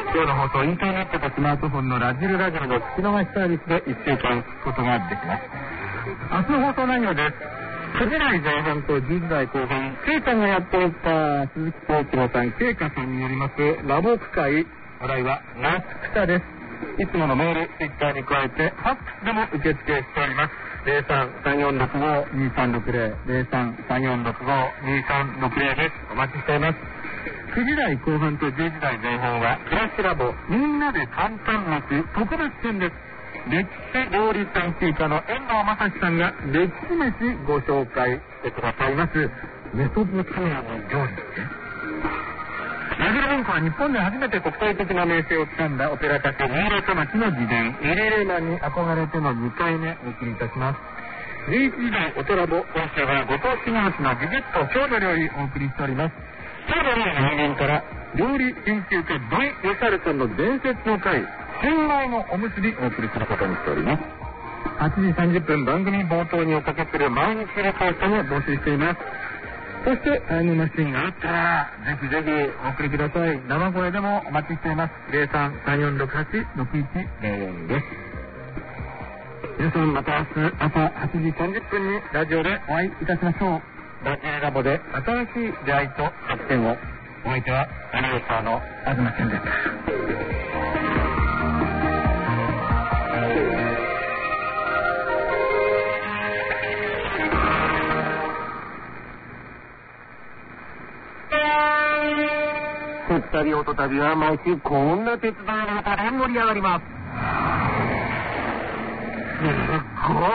S3: 今日の放送、インターネットとスマートフォンのラジルラジオの聞き逃しサービスでいっしゅうかん聞くことができます。明日の放送内容です。くじ台前半とじゅうじ台後半、ケイちゃんがやっていた鈴木幸一郎さん、ケイカさんによりますラボ区会、話題は夏草です。いつものメール、ツイッターに加えて、ファックスでも受付しております。ゼロさん さんよんろくご にさんろくゼロ ゼロさん さんよんろくご にさんろくゼロ です。お待ちしています。くじ台後半とじゅうじ台前半は、フラッシュラボ、みんなで簡単飯特別編です。歴史料理研究家の遠藤正史さんが歴史飯ご紹介してくださいます。メソポタミアの料理です。ラジル文庫は日本で初めて国際的な名声をつかんだオペラ歌手、三浦玉木の自伝、ミレレーマンに憧れてのにかいめお送りいたします。じゅういちじ台おとらぼ、今週はご当地ニュースのビビッと郷土料理をお送りしております。郷土料理の人間から料理研究家土井善晴さんの伝説の回、新米のおむすびお送りすることにしております。はちじさんじゅっぷん番組冒頭におかけする毎日レポートも募集しています。そしてタイムマシンがあったらぜひぜひお送りください。生声でもお待ちしています。ゼロさん さんよんろくはち ろくいちゼロよん です。皆さんまた明日朝はちじさんじゅっぷんにラジオでお会いいたしましょう。ラジオラボで新しい出会いと発見を。お相手はアナウンサーの東健でした。鉄旅音旅は毎週こんな鉄道の歌で盛り上がります。すっごい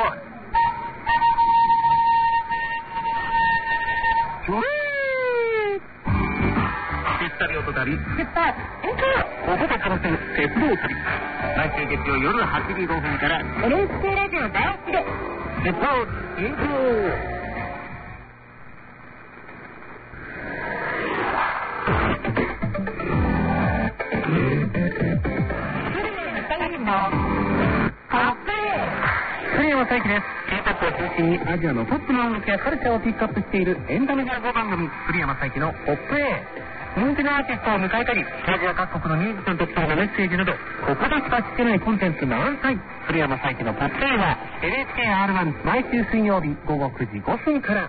S3: 鉄旅音旅鉄道ここで楽しむ鉄道旅、毎週月曜夜はちじごふんから エヌエイチケー ラジオ第一で鉄道イントロ。栗山大輝です。K-ポップ を中心にアジアのトップの音楽やカルチャーをピックアップしているエンタメ情報番組、栗山大輝のポップ A。 人気のアーティストを迎えたり、アジア各国のミュージシャンと共のメッセージなど、ここでしか聞けないコンテンツ満載。栗山大輝のポップ A は エヌエイチケーアールワン 毎週水曜日午後くじごふんから。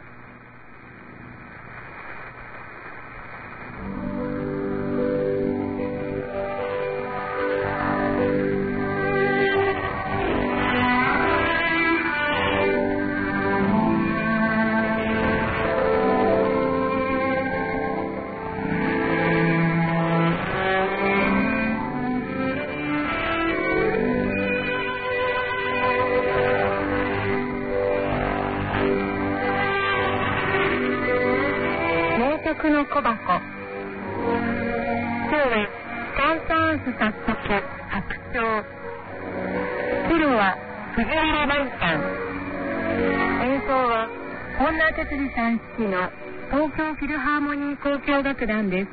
S3: の小箱。今日はサンサーンス作曲白鳥、プロは藤原大さん、演奏は本田哲司さん指揮の東京フィルハーモニー交響楽団です。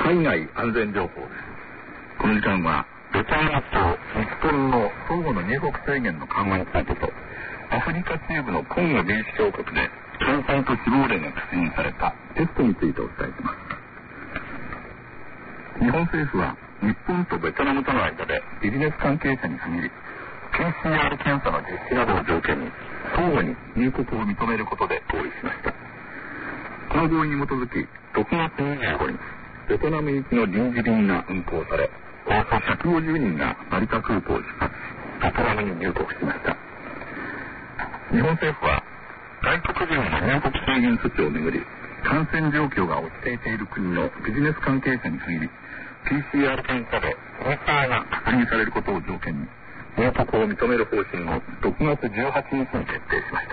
S1: 海外安全情報です。この時間はベトナムと日本の相互の入国制限の緩和についてと、アフリカ中部のコンゴ民主共和国で感染と死亡例が確認されたテストについてお伝えします。日本政府は日本とベトナムとの間でビジネス関係者に限り ピーシーアール 検査の実施などを条件に相互に入国を認めることで合意しました。この合意に基づきろくがつにじゅうごにちベトナム行きの臨時便が運航され、およそひゃくごじゅうにんが成田空港を出発しベトナムに入国しました。日本政府は外国人の入国制限措置をめぐり感染状況が落ち着いている国のビジネス関係者に限り ピーシーアール 検査で陰性が確認されることを条件に入国を認める方針をろくがつじゅうはちにちに決定しました。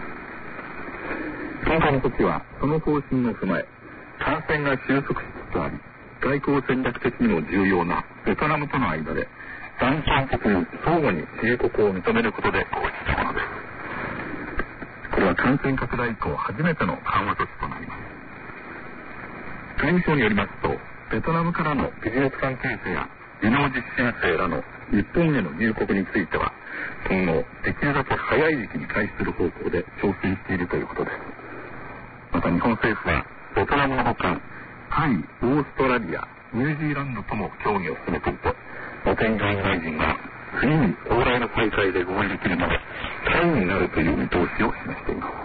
S1: 今回の措置はその方針を踏まえ、感染が収束しつつあり外交戦略的にも重要なベトナムとの間で断片的に相互に入国を認めることで合意したものです。これは感染拡大以降初めての緩和措置となります。外務省によりますと、ベトナムからのビジネス関係者や技能実習生らの日本への入国については今後できるだけ早い時期に開始する方向で調整しているということです。また日本政府はベトナムのほかタイ、オーストラリア、ニュージーランドとも協議を進めていて、露天外務大臣が次に往来の再開で合意できるのはタイになるという見通しを示しています。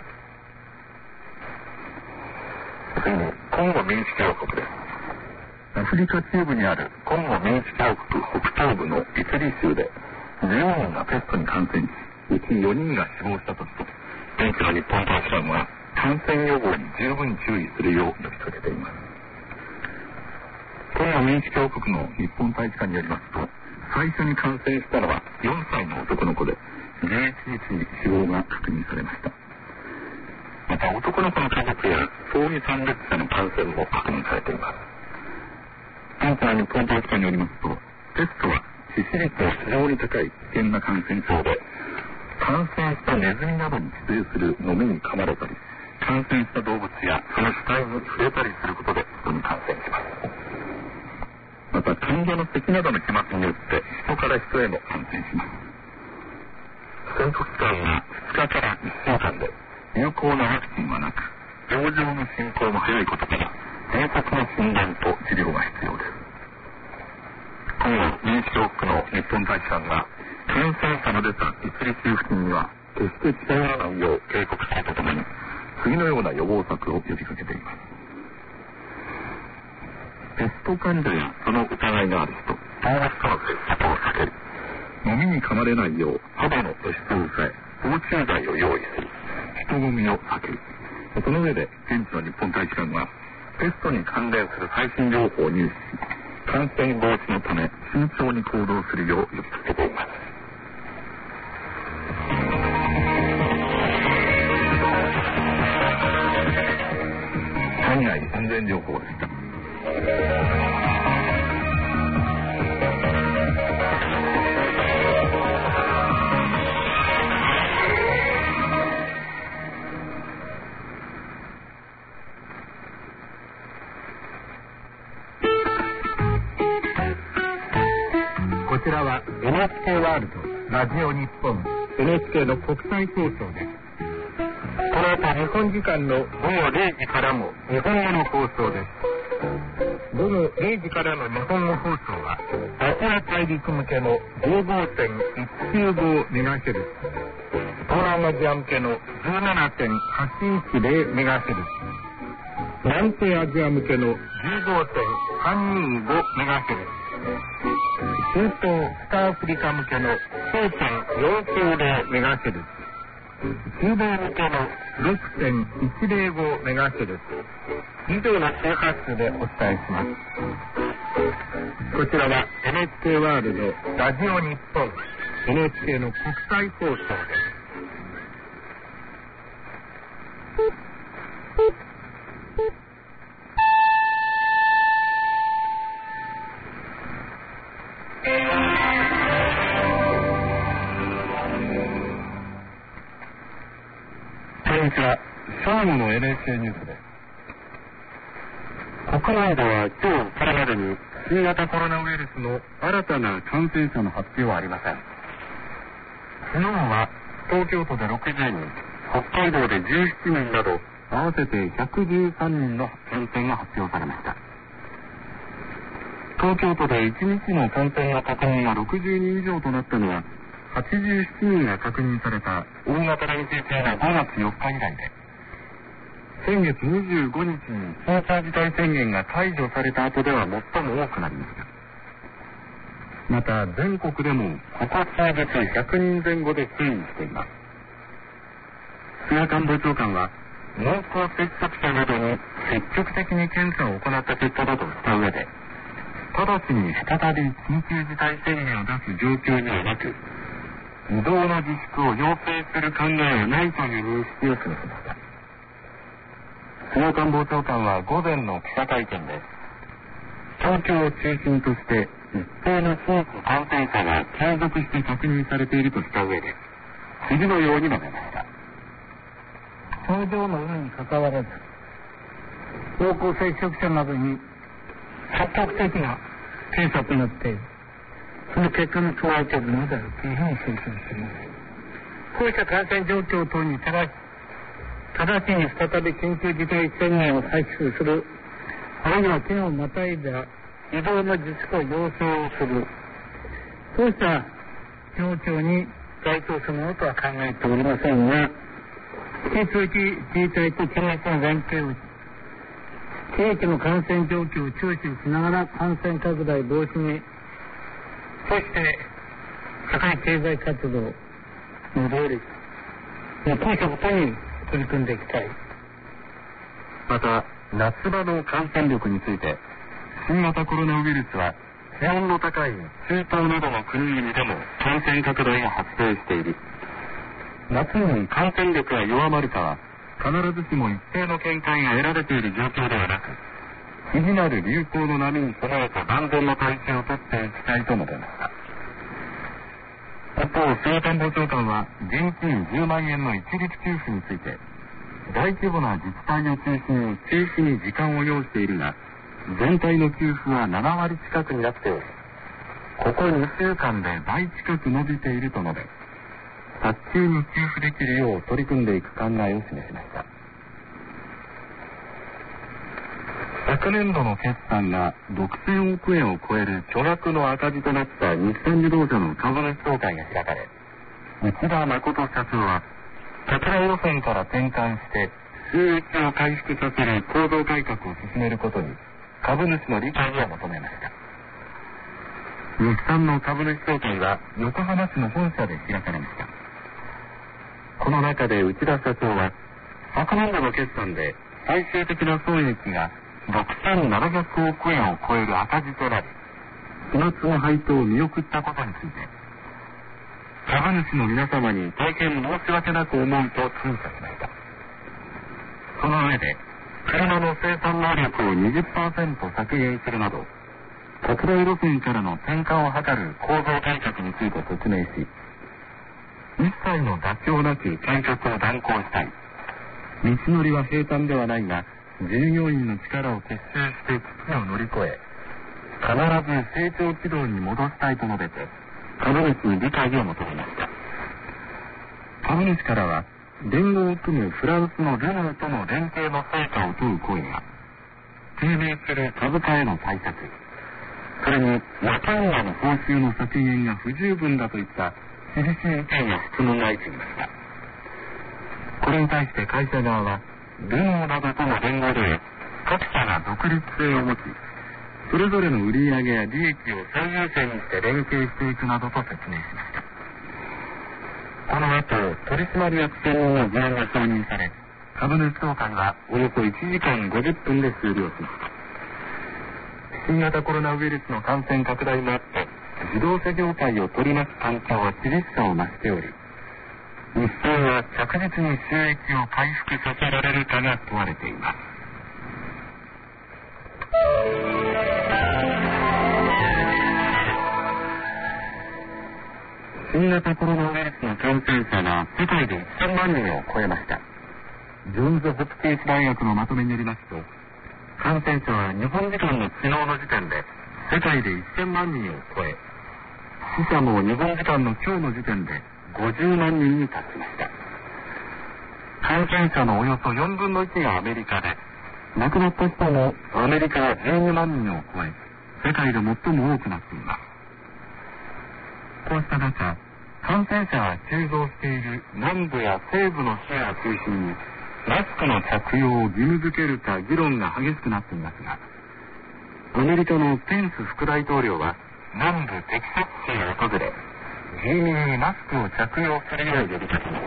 S1: 次にコンゴ民主共和国です。アフリカ中部にあるコンゴ民主共和国北東部のイツリ州でじゅうにんがペストに感染し、うちよにんが死亡したとして、現地の日本大使館は感染予防に十分注意するよう呼びかけています。コンゴ民主共和国の日本大使館によりますと、最初に感染したのはよんさいの男の子でじゅういちにちに死亡が確認されました。また男の子の家族や葬儀参列者の感染も確認されています。現地の日本大使館によりますと、ペストは致死率が非常に高い危険な感染症で、感染したネズミなどに寄生する飲みに噛まれたり、感染した動物やその死体に触れたりすることで人に感染します。また患者の咳などの飛沫によって人から人へも感染します。潜伏期間はふつかからいっしゅうかんで、有効なワクチンはなく、病状の進行も早いことから、迅速な診断と治療が必要です。今後、民主共和国の日本大使館が、感染者の出たイツリ州付近には、決して近寄らないよう警告するとともに、次のような予防策を呼びかけています。ペスト患者やその疑いがある人、動物との接触を避ける。飲みに噛まれないよう肌の露出を抑え、防虫剤を用意する。人混みを避ける。その上で現地の日本大使館はペストに関連する最新情報を入手し、感染防止のため慎重に行動するよう呼びかけています。海外安全情報でした。
S3: こちらは エヌエイチケー ワールド、ラジオ日本、エヌエイチケー の国際放送です。この後日本時間の午後れいじからも日本語の放送です。午後れいじからの日本語放送はアジア大陸向けの じゅうごてんいちきゅうごメガヘルツ、東南アジア向けの じゅうななてんはちいちゼロメガヘルツ、南西アジア向けの じゅうごてんさんにごメガヘルツ、中東北アフリカ向けの きゅうてんよんきゅうゼロメガヘルツ、中米向けの ろくてんいちゼロごメガヘルツ、以上の周波数でお伝えします。こちらは エヌエイチケー ワールド、ラジオ日本、エヌエイチケー の国際放送です。こんにちは。正午の エヌエイチケー ニュースです。国
S1: 国内では今日これまでに新型コロナウイルスの新たな感染者の発表はありません。昨日は東京都でろくじゅうにん、北海道でじゅうななにんなど合わせてひゃくじゅうさんにんの感染が発表されました。東京都でいちにちの感染の確認がろくじゅうにん以上となったのははちじゅうななにんが確認された大型連休中のごがつよっか以来で、先月にじゅうごにちに緊急事態宣言が解除された後では最も多くなりました。また全国でもここ数日ひゃくにんぜん後で推移しています。菅官房長官は濃厚接触者などに積極的に検査を行った結果だとした上で、直ちに再び緊急事態宣言を出す状況にはなく、移動の自粛を要請する考えはないという認識を示しました。菅官房長官は午前の記者会見で、東京を中心として一定の新規感染者が継続して確認されているとした上で、次のように述べました。
S3: 症状の有無にかかわらず、濃厚接触者などに積極的な検査となっている。その結果に加えているのであるというふうに推測しています。こうした感染状況等に直ち直ちに再び緊急事態宣言を発出する、あるいは県をまたいだ移動の自粛を要請をする、そうした状況に該当するものとは考えておりませんが、引き続き自治体と県内との連携を、地域の感染状況を注視しながら感染拡大防止に、そして社会経済活動の両立、こうしたことに取り組んでいきたい。
S1: また夏場の感染力について、新型コロナウイルスは気温の高い中東などの国々でも感染拡大が発生している。夏に感染力が弱まるかは必ずしも一定の見解が得られている状況ではなく、次なる流行の波に備えた万全の体制をとっていきたいと述べました。一方、菅官房長官は現金じゅうまんえんの一律給付について、大規模な自治体を中心に給付に時間を要しているが、全体の給付はななわり近くになっており、ここにしゅうかんで倍近く伸びていると述べ、早急に給付できるよう取り組んでいく考えを示しました。昨年度の決算がろくせんおくえんを超える巨額の赤字となった日産自動車の株主総会が開かれ、内田誠社長は桜井路線から転換して収益を回復させる構造改革を進めることに株主の理解を求めました。日産の株主総会は横浜市の本社で開かれました。この中で内田社長は、昨年度の決算で最終的な損益がろくせんななひゃくおくえんを超える赤字となり、期末の配当を見送ったことについて、株主の皆様に大変申し訳なく思うと陳謝しました。その上で、車の生産能力を にじゅっパーセント 削減するなど、国内路線からの転換を図る構造改革について説明し、一切の妥協なく改革を断行したい。道のりは平坦ではないが、従業員の力を結集して危機を乗り越え、必ず成長軌道に戻したいと述べて、株主に理解を求めました。株主からは、連合を組むフランスのルノーとの連携の成果を問う声が、低迷する株価への対策、それに若者の報酬の削減が不十分だといった厳しい意見や質問が相次ぎました。これに対して会社側は、ルノーなどとの連合で各社が独立性を持ち、それぞれの売上や利益を最優先にして連携していくなどと説明しました。この後、取締役選任の議案が承認され、株主総会はおよそいちじかんごじゅっぷんで終了しました。新型コロナウイルスの感染拡大もあって、自動車業界を取り巻く環境は厳しさを増しており、日産は着実に収益を回復させられるかが問われています。新型コロナウイルスの感染者が世界でせんまんにんを超えました。ジョンズ・ホプキンス大学のまとめによりますと、 感染者は日本時間の昨日の時点で世界でせんまんにんを超え、死者も日本時間の今日の時点でごじゅうまんにんに達しました。感染者のおよそよんぶんのいちがアメリカで、亡くなった人もアメリカはじゅうにまんにんを超え、世界で最も多くなっています。こうした中、感染者が急増している南部や西部の州を中心に、マスクの着用を義務付けるか議論が激しくなっていますが、アメリカのペンス副大統領は南部テキサス州を訪れ、住民にマスクを着用するよう呼びかけました。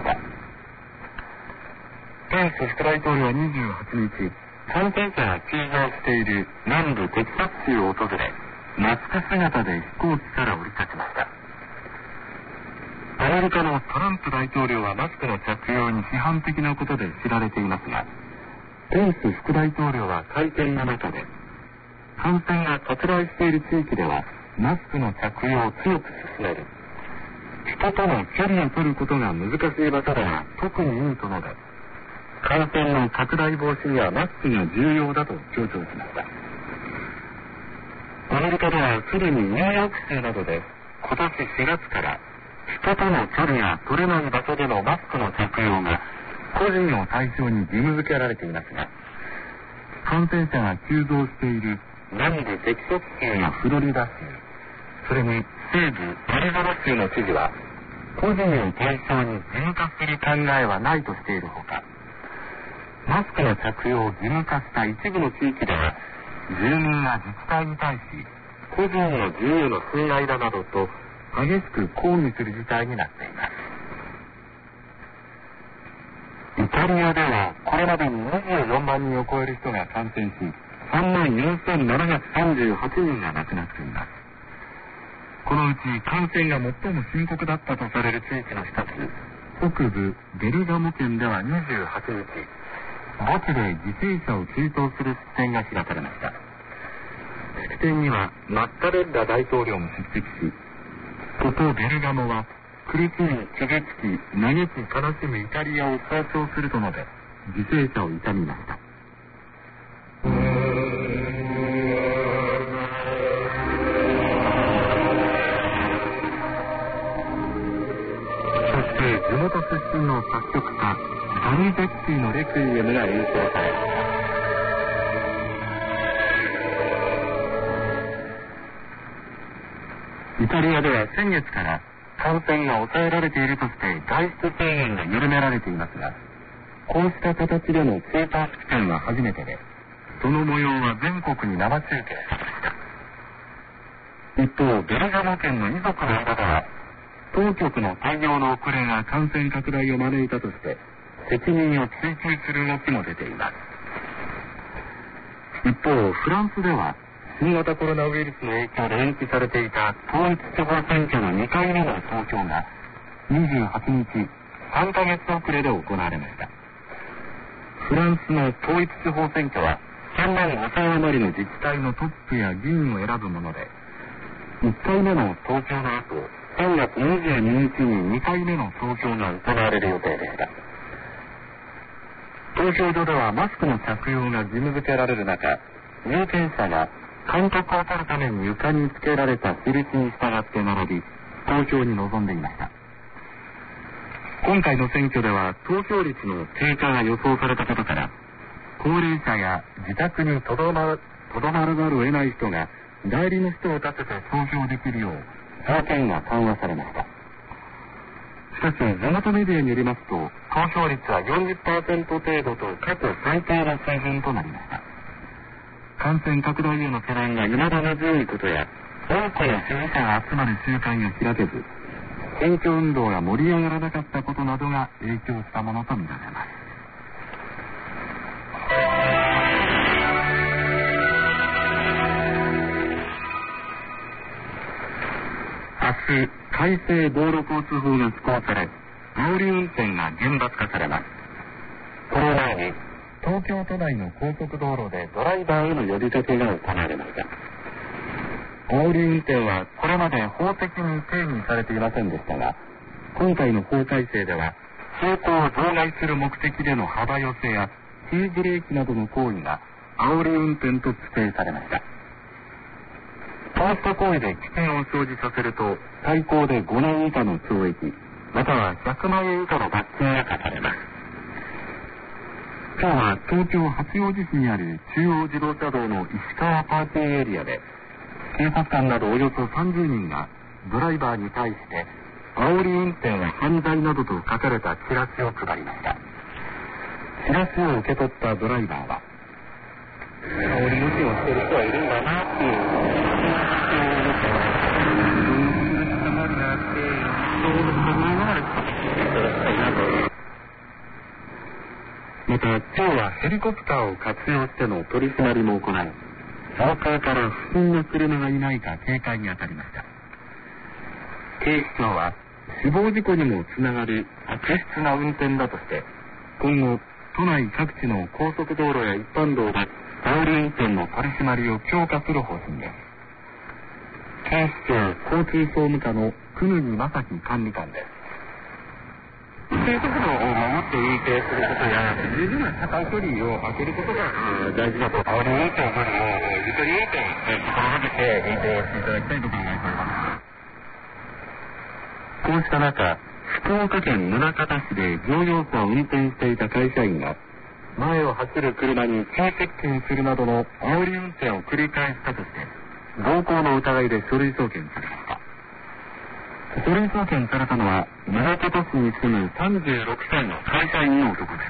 S1: ペンス副大統領はにじゅうはちにち、感染者が急増している南部テキサス州を訪れ、マスク姿で飛行機から降り立ちました。アメリカのトランプ大統領はマスクの着用に批判的なことで知られていますが、ペンス副大統領は会見の中で、感染が拡大している地域ではマスクの着用を強く進める。人との距離を取ることが難しい場所では特にいいと述べ、感染の拡大防止にはマスクが重要だと強調しました。アメリカではすでにニューヨーク州などで今年しがつから人との距離が取れない場所でのマスクの着用が個人を対象に義務付けられていますが、感染者が急増している南部テキサス州やフロリダ州、それに西部アリゾナ州の知事は、個人を対象に義務化する考えはないとしているほか、マスクの着用を義務化した一部の地域では、住民が自治体に対し、個人の自由の侵害だなどと激しく抗議する事態になっています。イタリアではこれまでににじゅうよんまんにんを超える人が感染し、さんまんよんせんななひゃくさんじゅうはちにんが亡くなっています。このうち感染が最も深刻だったとされる地域の一つ、北部ベルガモ県ではにじゅうはちにち、墓地で犠牲者を追悼する式典が開かれました。式典にはマッタレッラ大統領も出席し、ここベルガモは苦しみ、傷つき、嘆き、悲しむイタリアを象徴すると述べ、犠牲者を悼みました。そして地元出身の作曲家ダニ・ゼッティのレクイエムが演奏されました。イタリアでは先月から感染が抑えられているとして外出制限が緩められていますが、こうした形での追悼式典は初めてで、その模様は全国に生中継されました。一方、ベルガモ県の遺族の間では、当局の対応の遅れが感染拡大を招いたとして責任を追及する動きも出ています。一方、フランスでは新型コロナウイルスの影響で延期されていた統一地方選挙のにかいめの投票がにじゅうはちにち、さんかげつ遅れで行われました。フランスの統一地方選挙はさんまんごせん余りの自治体のトップや議員を選ぶもので、いっかいめの投票の後、さんがつにじゅうににちににかいめの投票が行われる予定でした。投票所ではマスクの着用が義務付けられる中、有権者が間隔を取るために床につけられた印に従って並び、投票に臨んでいました。今回の選挙では投票率の低下が予想されたことから、高齢者や自宅にとどま、とどまらざるを得ない人が代理の人を立てて投票できるよう条件が緩和されました。しかし地元メディアによりますと、投票率は よんじゅっパーセント 程度と過去最低の水準となりました。感染拡大への懸念が未だ根強いことや、多くの支持者が集まる集会が開けず、選挙運動が盛り上がらなかったことなどが影響したものとみられます。明日、改正道路交通法が施行され、煽り運転が厳罰化されます。この前に、東京都内の高速道路でドライバーへの呼びかけが行われました。煽り運転はこれまで法的に定義されていませんでしたが、今回の法改正では、走行を妨害する目的での幅寄せや急ブレーキなどの行為が煽り運転と規定されました。こうした行為で危険を生じさせると、最高でごねん以下の懲役、またはひゃくまんえん以下の罰金が課されます。今日は東京八王子市にある中央自動車道の石川パーキングエリアで、警察官などおよそさんじゅうにんがドライバーに対して煽り運転は犯罪などと書かれたチラシを配りました。チラシを受け取ったドライバーは、煽り運転をしている人はいるんだなっていう、また今日はヘリコプターを活用しての取り締まりも行い、上空から不審な車がいないか警戒に当たりました。警視庁は死亡事故にもつながる悪質な運転だとして、今後都内各地の高速道路や一般道で煽り運転の取り締まりを強化する方針です。警視庁交通総務課の久野木正樹管理官です。一定速度を守って運転することや、十分な車間距離を空けることが大事だと。煽り運転よりもゆとり運転を心がけて運転をしていただきたいと考えております。こうした中、福岡県宗像市で乗用車を運転していた会社員が、前を走る車に急接近するなどの煽り運転を繰り返したとして、暴行の疑いで書類送検されました。書類送検されたのは、宗像市に住むさんじゅうろくさいの会社員の男です。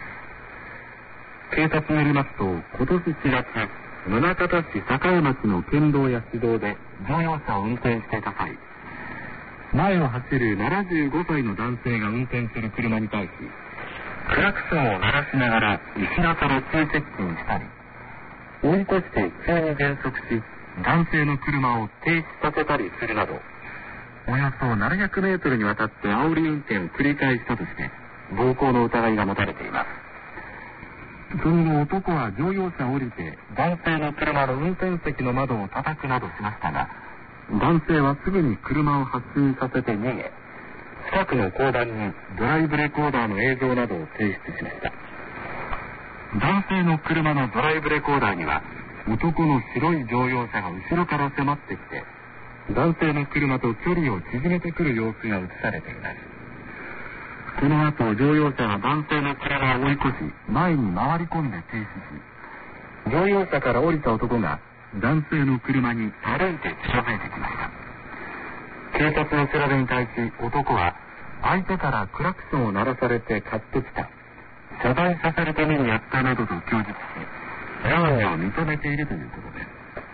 S1: 警察によりますと、今年しがつ、宗像市栄町の県道や市道で乗用車を運転していた際、前を走るななじゅうごさいの男性が運転する車に対し、クラクションを鳴らしながら後ろから急接近したり、追い越して急に減速し、男性の車を停止させたりするなど、およそななひゃくメートルにわたって煽り運転を繰り返したとして、暴行の疑いが持たれています。その後、男は乗用車を降りて、男性の車の運転席の窓を叩くなどしましたが、男性はすぐに車を発進させて逃げ、近くの交番にドライブレコーダーの映像などを提出しました。男性の車のドライブレコーダーには、男の白い乗用車が後ろから迫ってきて、男性の車と距離を縮めてくる様子が映されています。この後、乗用車が男性の車を追い越し、前に回り込んで停止し、乗用車から降りた男が男性の車に歩いて近づいてきました。警察の調べに対し、男は相手からクラクションを鳴らされて買ってきた、謝罪させるためにやったなどと供述し、容疑を認めているということです。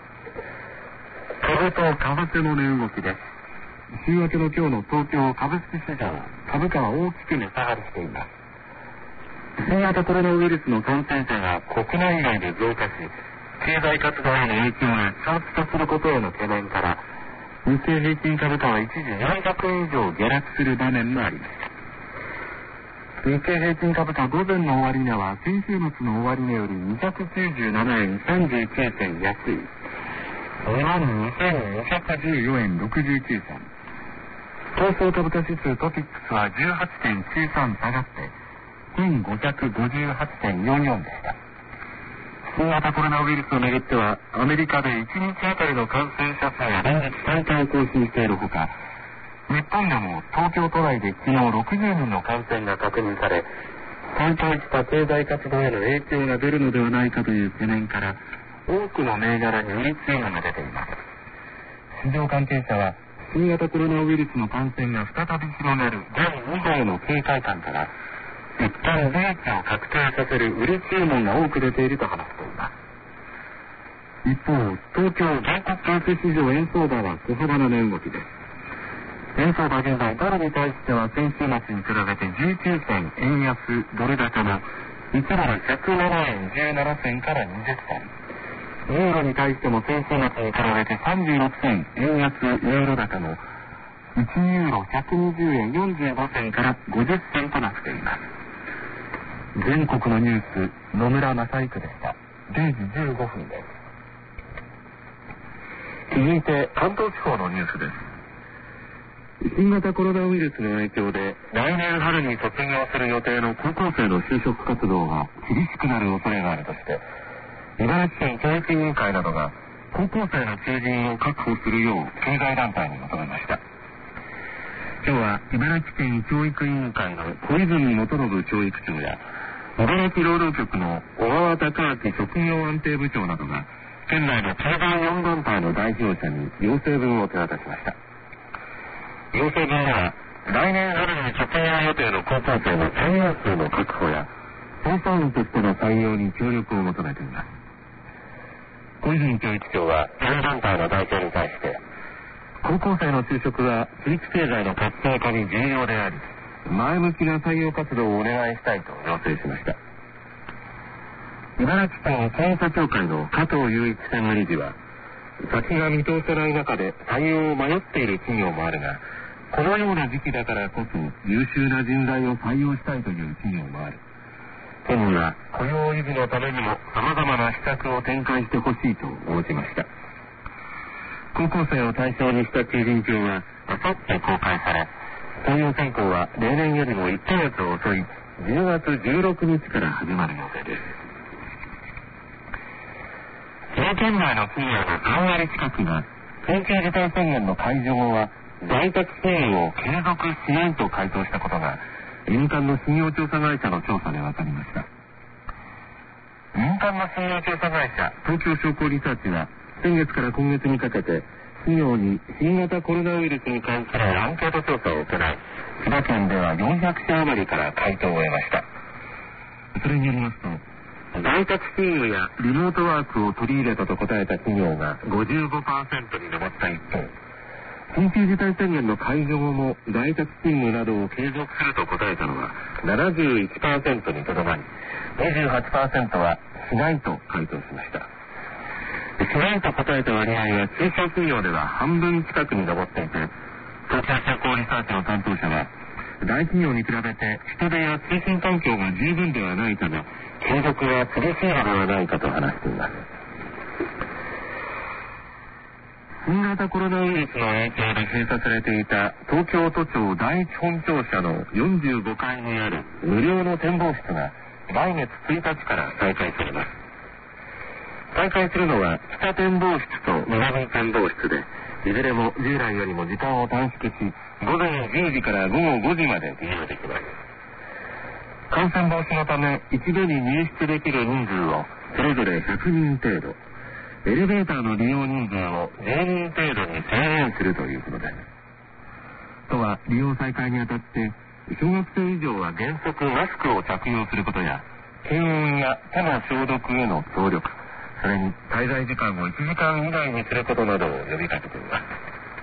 S1: 株と為替の値動きです。週明けの今日の東京株式市場、株価は大きく値下がりしています。新型コロナウイルスの感染者が国内外で増加し、経済活動への影響が長期化することへの懸念から、日経平均株価は一時よんひゃくえん以上下落する場面もありました。日経平均株価午前の終値は先週末の終値よりにひゃくきゅうじゅうななえんさんじゅうきゅうせん安い、にまんにせんにひゃくじゅうよえんろくじゅうきゅうせん。東証株価指数トピックスは じゅうはちてんきゅうさん 下がって、せんごひゃくごじゅうはちてんよんよん でした。新型コロナウイルスをめぐっては、アメリカでいちにちあたりの感染者数が連日最多を更新しているほか、日本でも東京都内で昨日ろくじゅうにんの感染が確認され、再開した経済活動への影響が出るのではないかという懸念から、多くの銘柄に売り注文が出ています。市場関係者は、新型コロナウイルスの感染が再び広がるだいにぼへの警戒感から、一旦利益を確定させる売り注文が多く出ていると話しています。一方、東京外国為替市場円相場は小幅な値動きです。円相場現在ドルに対しては先週末に比べてじゅうきゅうせん円安ドル高のいちドルひゃくななえんじゅうななせんからにじゅっせん。ユーロに対しても先週末に比べてさんじゅうろくせん円安ユーロ高のいちユーロひゃくにじゅうえんよんじゅうごせんからごじゅっせんとなっています。全国のニュース、野村正育でした。れいじじゅうごふんです。続いて関東地方のニュースです。新型コロナウイルスの影響で来年春に卒業する予定の高校生の就職活動が厳しくなる恐れがあるとして、 茨城県教育委員会などが高校生の求人を確保するよう経済団体に求めました。今日は茨城県教育委員会の小泉元信教育長や茨城労働局の小川隆明職業安定部長などが県内の経済よん団体の代表者に要請文を手渡しました。要請文では来年春に卒業予定の高校生の採用数の確保や正社員としての採用に協力を求めています。小泉教育長はよん団体の代表に対して高校生の就職は地域経済の活性化に重要であり前向きな採用活動をお願いしたいと要請しました。茨城県検査協会の加藤雄一専務理事は先が見通せない中で採用を迷っている企業もあるがこのような時期だからこそ優秀な人材を採用したいという企業もある。県には雇用維持のためにも様々な施策を展開してほしいと応じました。高校生を対象にした求人票はあさって公開され採用選考は例年よりもいっかげつ遅いじゅうがつじゅうろくにちから始まる予定です。千葉県内の企業のさんわり近くが緊急事態宣言の解除後は在宅勤務を継続しないと回答したことが民間の信用調査会社の調査で分かりました。民間の信用調査会社東京商工リサーチは先月から今月にかけて企業に新型コロナウイルスに関するアンケート調査を行い千葉県ではよんひゃくしゃ余りから回答を得ました。それによりますと在宅勤務やリモートワークを取り入れたと答えた企業が ごじゅうごパーセント に上った一方緊急事態宣言の解除後も在宅勤務などを継続すると答えたのは ななじゅういちパーセント にとどまり にじゅうはちパーセント はしないと回答しました。しないと答えた割合は中小企業では半分近くに上っていて東京商工リサーチの担当者は大企業に比べて人手や通信環境が十分ではないため継続は厳しいのではないかと話しています。新型コロナウイルスの影響で閉鎖されていた東京都庁第一本庁舎のよんじゅうごかいにある無料の展望室が来月ついたちから再開されます。再開するのは北展望室と南展望室でいずれも従来よりも時間を短縮し午前じゅうじから午後ごじまで利用できます。感染防止のため一度に入室できる人数をそれぞれひゃくにん程度エレベーターの利用人数をじゅうにん程度に制限するということです。都は利用再開にあたって小学生以上は原則マスクを着用することや検温や手の消毒への協力それに滞在時間をいちじかん以内にすることなどを呼びかけています。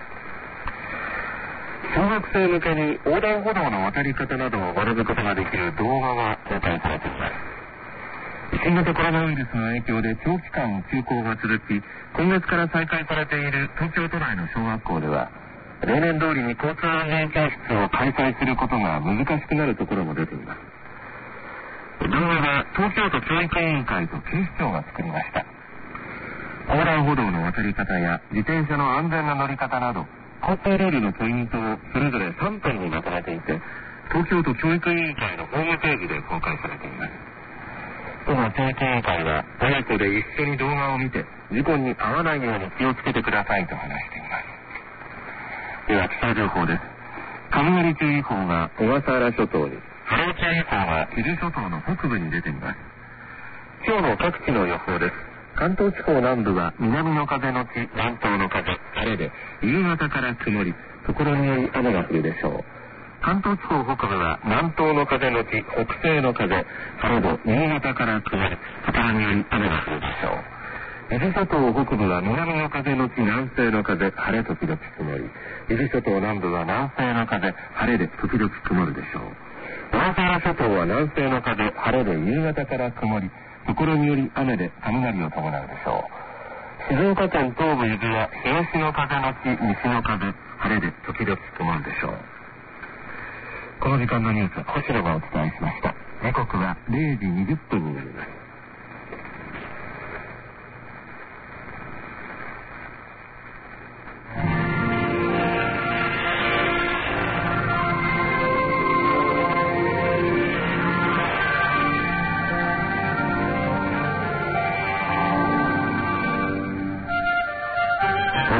S1: 小学生向けに横断歩道の渡り方などを学ぶことができる動画が公開されています。新型コロナウイルスの影響で長期間休校が続き今月から再開されている東京都内の小学校では例年通りに交通安全教室を開催することが難しくなるところも出ています。動画は東京都教育委員会と警視庁が作りました。横断歩道の渡り方や自転車の安全な乗り方など交通ルールのポイントをそれぞれさんぷんにまとめていて東京都教育委員会のホームページで公開されています。都の教育委員会は親子で一緒に動画を見て事故に遭わないように気をつけてくださいと話しています。では気象情報です。雷注意報が小笠原諸島に波浪注意報が伊豆諸島の北部に出ています。今日の各地の予報です。関東地方南部は南の風のち南東の風晴れで夕方から曇り所により雨が降るでしょう。関東地方北部は南東の風のち北西の風晴れで夕方から曇り所により雨が降るでしょう。伊豆諸島北部は南の風のち南西の風晴れ時々曇り伊豆諸島南部は南西の風晴れで時々曇るでしょう。小笠原諸島は南西の風晴れで夕方から曇り所により雨で雷を伴うでしょう。静岡県東部伊豆は東の風のち西の風晴れで時々曇るでしょう。この時間のニュース星野がお伝えしました。時刻はれいじにじゅっぷんになります。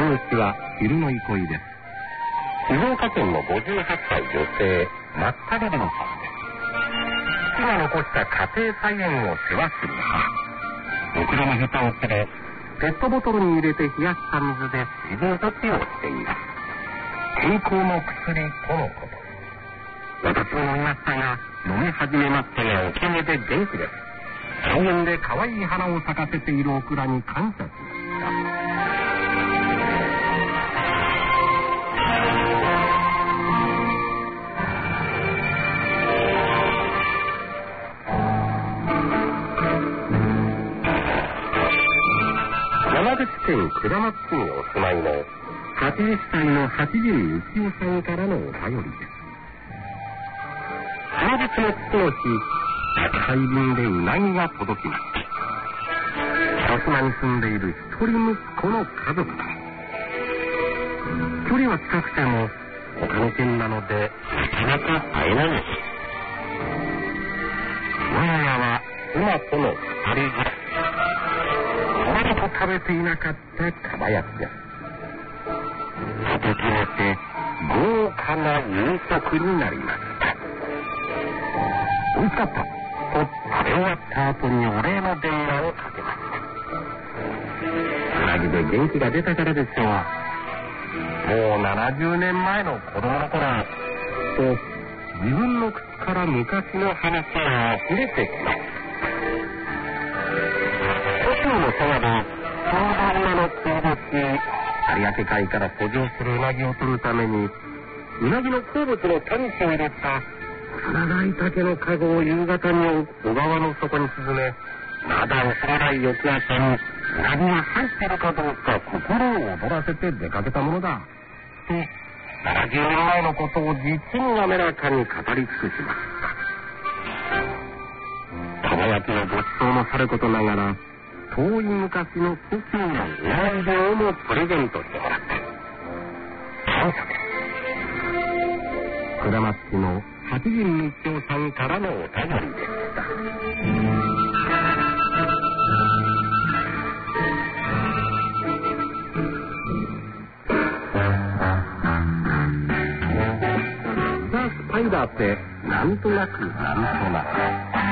S5: 主は昼の憩いです。静岡県のごじゅうはっさい女性、マッタリリンさんです。父が残した家庭菜園を世話する母。袋のヘタを切れ、ペットボトルに入れて冷やした水で水分補給をしています。健康の薬とのこと。私も飲みましたが、飲み始めましたが、おかげで元気です。草原で可愛い花を咲かせているオクラに感謝しました。山口県下松市にお住まいのはちじゅっさいの八陣幸男さんからのお便りです。当日の父の日、宅配便でうなぎが届きました。広島に住んでいる一人息子の家族だ。距離は近くても他の県なのでなかなか会えないのです。我が家は妻との二人暮らし。これと食べていなかったかば焼きです。食べきれて豪華な夕食になりました。美味しかったと食べ終わった後にお礼の電話をかけました。うなぎで元気が出たからでしょう。もうななじゅうねんまえの子供の頃と自分の口から昔の話が溢れてきました。都庁のそばでちょうど今の梅雨時、有明海から遡上するうなぎを取るためにうなぎの好物のタニシを入れた長い竹のかごを夕方に小川の底に沈め、まだおさない翌朝にうなぎが入っているかどうか心を躍らせて出かけたものだとななじゅうねんまえのことを実に滑らかに語り尽くしました。かば焼きのごちそうもさることながら、遠い昔の故郷のうなぎをもプレゼントしてもらった。感謝です。下松市の八陣道夫さんからのお便りでした。ザ・スパイダーってなんとなくなんとなく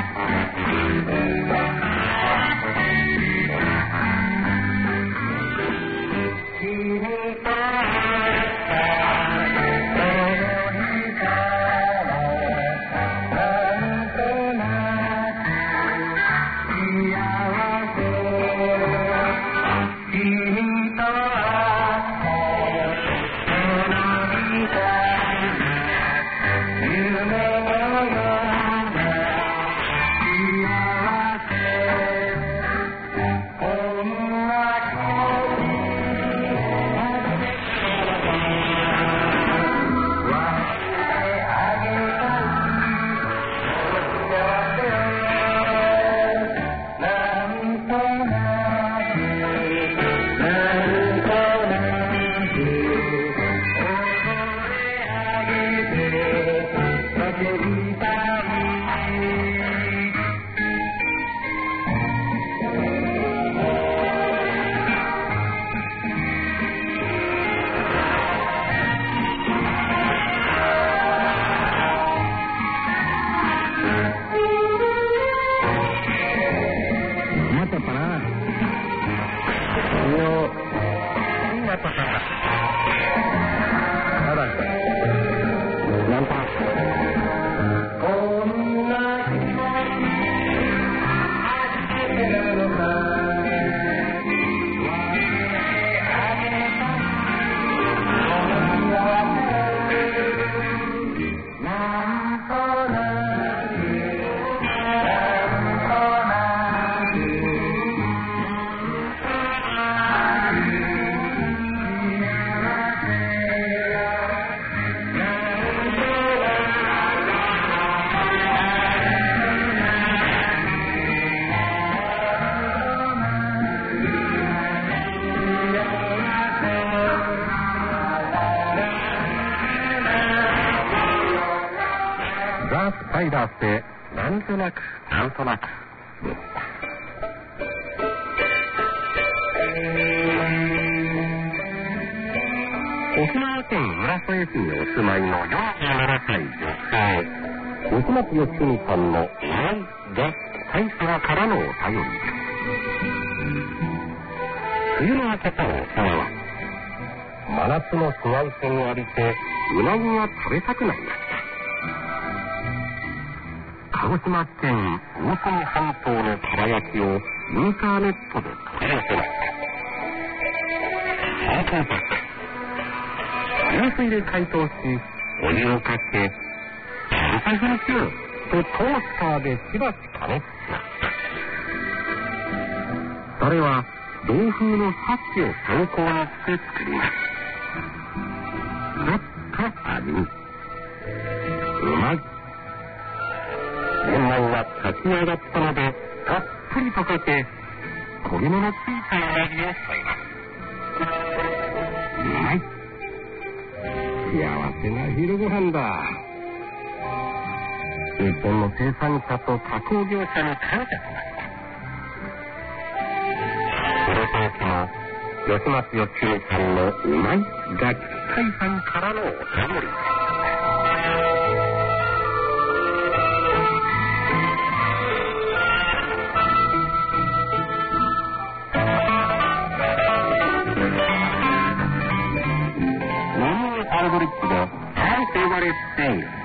S5: スパイダーってなんとなくなんとなくでした。 沖縄県浦添市にお住まいのよんじゅうななさい女性、吉松義文さんのうまいが大佐からのお便りです。冬の明けた沖縄、真夏の紫外線を浴びてうなぎが食べたくなりました。鹿児島県大隅半島のかば焼きをインターネットで取り寄せました。そのパック流水で解凍し、お湯をかけにさんぷん強とトースターでしばし加熱します。それは同風のサッチを参考にして作ります。ちょっと味見、うまい。玄米が炊き上がったのでたっぷりとかけ、焦げ目のついたうなぎを添えます。うまい。幸せな昼ご飯だ。日本の生産者と加工業者に感謝しました。黒陶器の吉松義文さんのうまいがき会さんからのお便りです。アルゴリックでマイフェイバリットシング。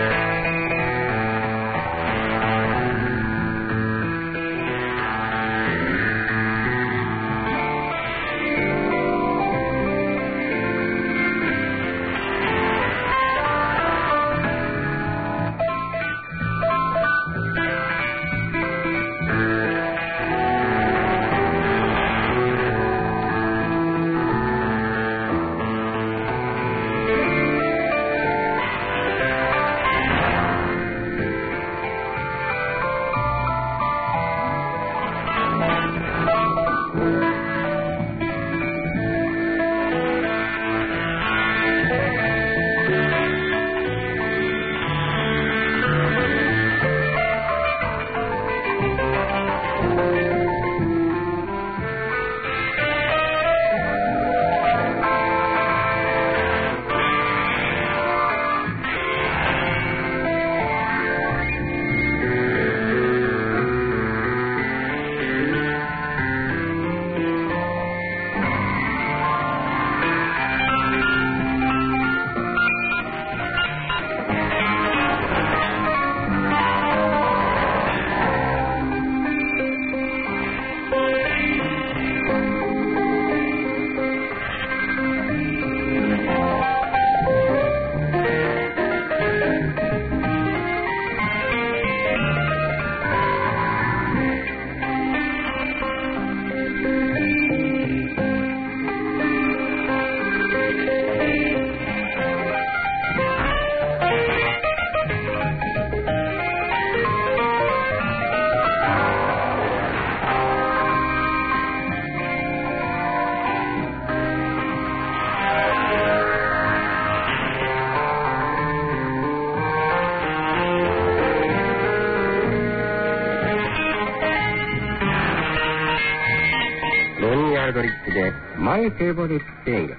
S5: アルゴリックでマイフェイボリットシングです。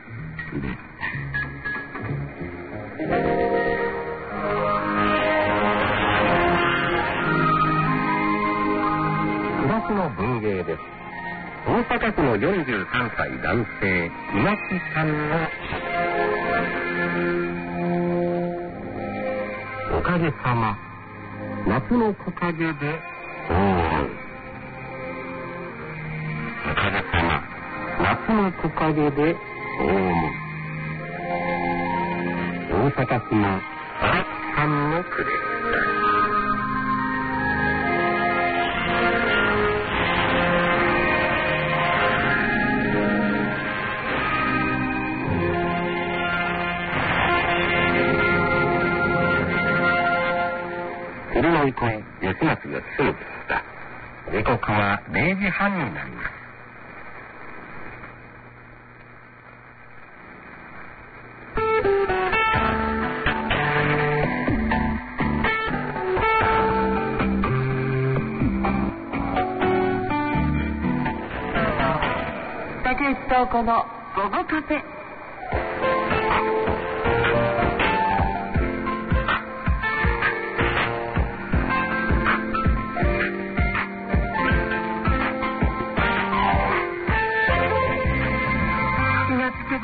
S5: 暮らしの文芸です。大阪府のよんじゅうさんさい男性、今木さんのおかげさま、夏の木陰で大雨。おかげさま、夏の木陰で大雨。大阪府の荒木さんの句です。昼の憩い、吉松義文でした。時刻はれいじはんになります。
S6: 竹内東子の午後カフェ。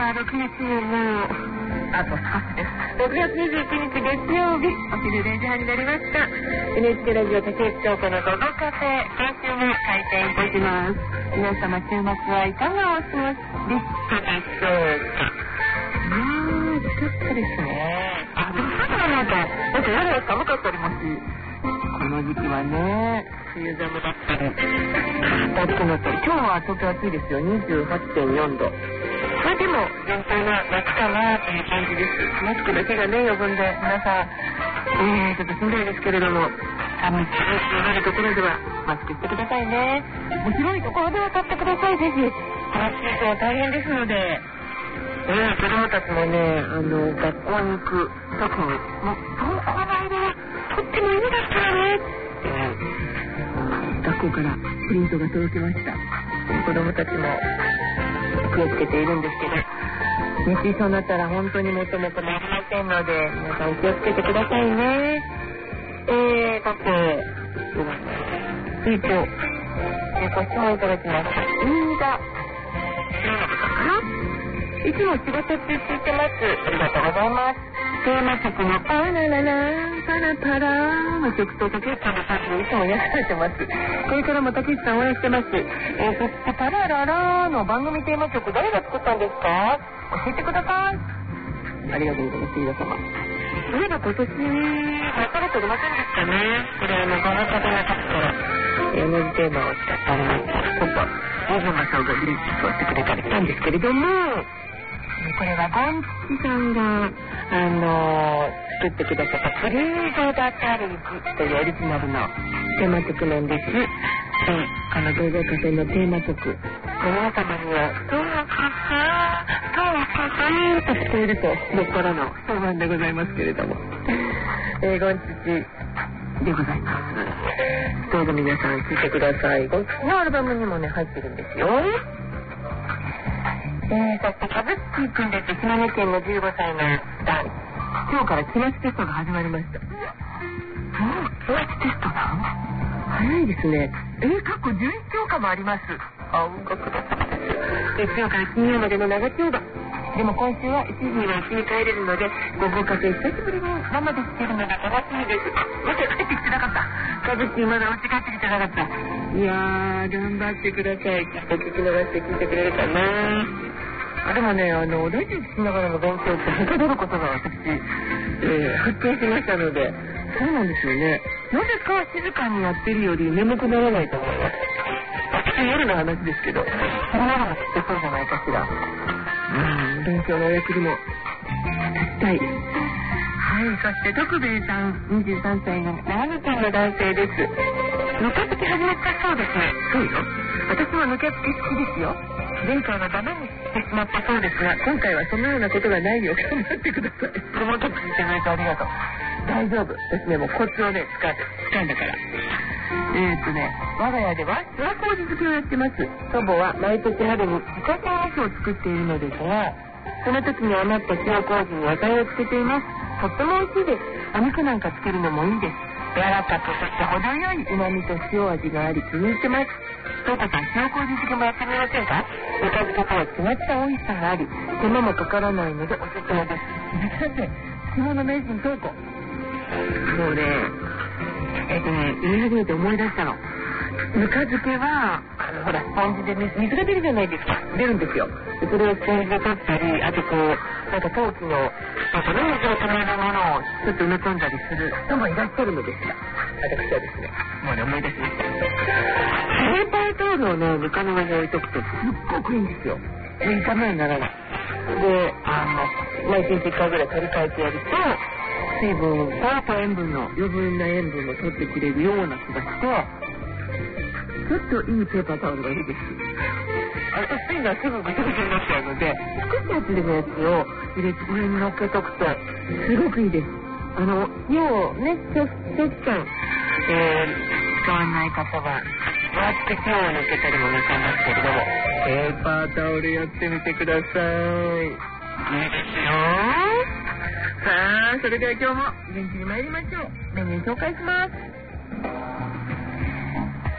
S4: はろくがつももうあと少しです。ろくがつにじゅうくにち月曜日お昼れいじはんになりました。 エヌエイチケー ラジオ竹内京子の午後カフェ、今週も開店いたします。皆様週末はいかがお過ごしでしたでしょうか。いやー暑かったですね。あ、でもさっきのなんかなんか夜は寒かったりもし、この時期はね梅雨寒だったり暑くなったり、今日は東京暑いですよ。 にじゅうはちてんよんど。それでも全体は夏かなという感じです。マスクだけがね余分で皆さん、えー、ちょっとしんどいですけれども、寒いになるところではマスクしてくださいね。広いところでは取ってください。ぜひこの季節は大変ですので、えー、子供たちもねあの学校に行く特にもう遠くの間はとってもいいですからね、えー、学校からプリントが届きました。子供たちも気をつけているんですけど、熱中症になったら本当に元も子もありませんので、皆さん気をつけてくださいね。えー、さてえっとご質問いただきました。新田いつも仕事中聞いてます。ありがとうございます。テーマ曲のパラララパラパラの曲と竹内さんの歌詞でいつも癒されてます。これからも竹内さん応援してます。えー、そしてパラララの番組テーマ曲誰が作ったんですか？教えてください。ありがとうございます。皆様。それが今年分かれておりませんでしたね。これあのガラカでなかったら同じテーマを使ったあの今度大本間さんがリリックをしてくれたりしたんですけれども、これはゴンチさんが、あのー、作ってくださったプリードダタルジというオリジナルのテーマ曲なんです。うん、あのゴーゴーカフェのテーマ曲、皆様にはどうかさどうかさと聞こえるともっぱらの相談でございますけれども、えー、ゴンチでございます。どうぞ皆さん聴いてください。ゴンチのアルバムにもね入ってるんですよ。えー、そしてカブッキーくんです。島根県のじゅうごさいの男。今日から期末テストが始まりました。もう期末テストなの？早いですね。えー、過去じゅういち教科もあります。あ、うんこください。月曜から金曜までの長丁場。でも今週はいちじには家に帰れるので、午後カフェ久しぶりに生でしてるのが楽しみです。まだ帰ってきてなかった。カブッキーまだお家帰ってきてなかった。いやー、頑張ってください。きっと聞き逃して聞いてくれるかな。あ、でもね、あのラジオ聞きながらの勉強ってはかどることが私、えー、発見しましたので、そうなんですよね。なぜか静かにやってるより眠くならないと思います。私夜の話ですけど、その中もきっとそうじゃないかしら。うん、勉強のお役にも立ちたい。はい、そして徳兵衛さん、にじゅうさんさいの長野県の男性です。ぬか漬け始めたそうですね。そうよ。私もぬか漬け好きですよ。前回はダメにしてしまったそうですが、今回はそのようなことがないよう頑張ってください。これもちょっと聞いてくれてありがとう。大丈夫ですね。もうコツをね使って使うんだから。えーっとね、我が家では塩麹漬けをやってます。祖母は毎年春に自家製味噌を作っているのですが、その時に余った塩麹に野菜をつけています。とっても美味しいです。お肉なんかつけるのもいいです。柔らかく、そして程よい旨味と塩味があり気に入ってます。そうかさん、塩麹漬けもやってみませんか？ぬか漬けとは違った美味しさがあり、手間もかからないのでおすすめです。さて、着物名人トーコ。もうね、えっとね、言い始めて思い出したの。ぬか漬けはあのほらスポンジで 水, 水が出るじゃないですか。出るんですよ。でそれをスポンジで取ったり、あとこうなんか陶器のなんかね水を止めるものをちょっと埋め込んだりする人もいらっしゃるのですが、私はですね、もうね思い出しました。ペーパータオルをねぬかの上に置いとくとすっごくいいんですよ。炒めにならない。で、あのまあいちにちいっかいぐらい取り替えてやると水分と塩分の余分な塩分を取ってくれるような気がして。ちょっといいペーパータオルがいいです。あの薄いのはすぐぐちゃぐちゃになっちゃうので、少し厚手のやつを入れて上に乗っけとくとすごくいいです。あの要ね長期間、えー、使わない方は割って手を抜けたりもなさいますけれども、ペーパータオルやってみてください。いいですよ。さあ、それでは今日も元気に参りましょう。メニュー紹介します。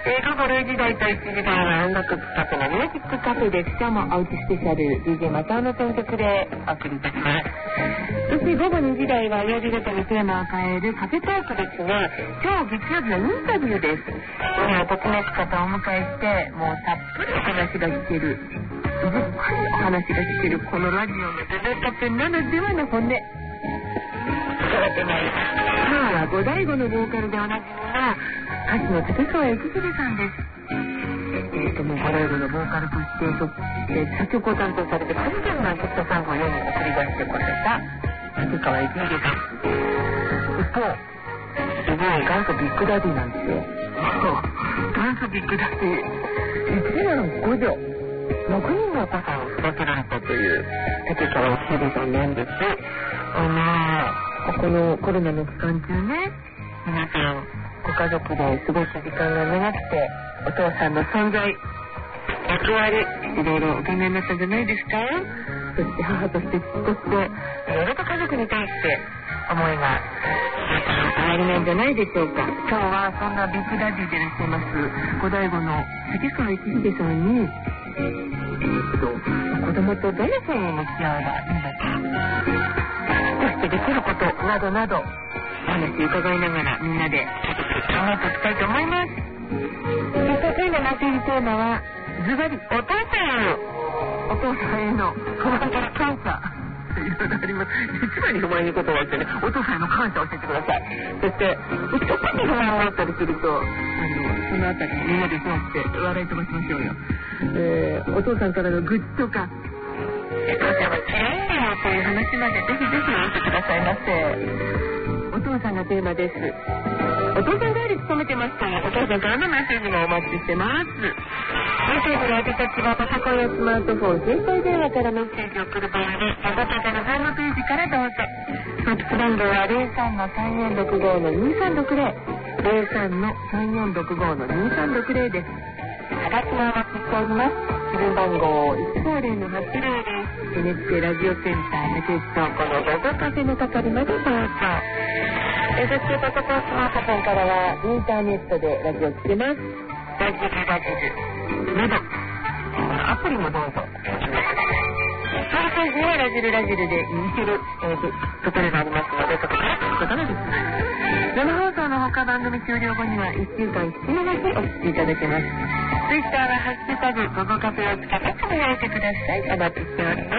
S4: えー、午後れいじ台といちじ台は音楽企画のミュージックカフェです。今日もアウトスペシャル ディージェー マタオの選曲でお送りいたします。そして午後にじ台は曜日ごとにテーマを変えるカフェトークですが、今日月曜日のインタビューです。今ときめく方をお迎えしてもうたっぷりお話が聞ける、じっくりお話が聞けるこのラジオのデベカフェならではの本音伺ってまいります。今日は五醍醐のボーカルでおなじみの歌手の竹川幸秀さんです。えーともう五醍醐のボーカルとしてそして作曲を担当されて数々のヒットソングを世に送り出してこられた竹川幸秀さん。一方すごい元祖ビッグダディなんですよ。元祖ビッグダディ一男五女ろくにんのお子さんを育てられたという竹川幸秀さんなんです。あまあこのコロナの期間中ね、皆さんご家族で過ごす時間が長くてお父さんの存在役割いろいろお考えになったんじゃないですか。そして母として父としていろいろと家族に対して思いがおありなんじゃないでしょうか。今日はそんなビッグダディでいらっしゃいます五醍醐の竹川幸秀さんにえー、っと子供とどのように向き合えばいいのか、そしてできることなどなどお話伺いながらみんなで考えていきたいと思います。そして今待っているテーマはズバリお父さんへのお父さんへの不満から感謝いろいろあります。一番に不満にことは言ってね、お父さんへの感謝を教えてください。そして一番に不満があったりするとあのそのあたりみんなでそうして笑い飛ばしましょうよ。えー、お父さんからの愚痴とかお父さんは嫌いだよという話までぜひぜひお寄せくださいませ。お父さんがテーマです。お父さん代理務めてますからお父さんからのメッセージもお待ちしてます。メッセージの宛先はパソコンやスマートフォン携帯電話からメッセージを送る場合にあなたのホームページからどうぞ。ファックス番号は ゼロさんのさんよんろくごのにさんろくゼロ ゼロさんのさんよんろくごのにさんろくゼロです。はがきもお待ちしております。基準番号いちごゼロのはちゼロです。 エヌエイチケー ラジオセンター竹内倉庫の午後カフェの係までどうぞ。そしてパソコンスマートフォンからはインターネットでラジオ聞けます。ラジルラジルなどアプリもどうぞ。その感じはラジルラジルで見せる、えー、ところがありますのでそこから聞くことができます。生放送の他番組終了後にはいっしゅうかん引き続きお聞きいただけます。ツイッターはハッシュタグ午後カフェをつけてつぶやいてください。お待ちしております。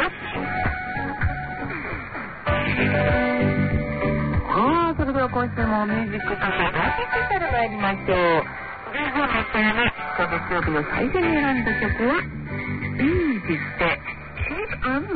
S4: さあそれでは今週もミュージックカフェラジスペシャル参りましょう。じゅうごの人やね月曜日の最初に選んだ曲はイージーで Keep on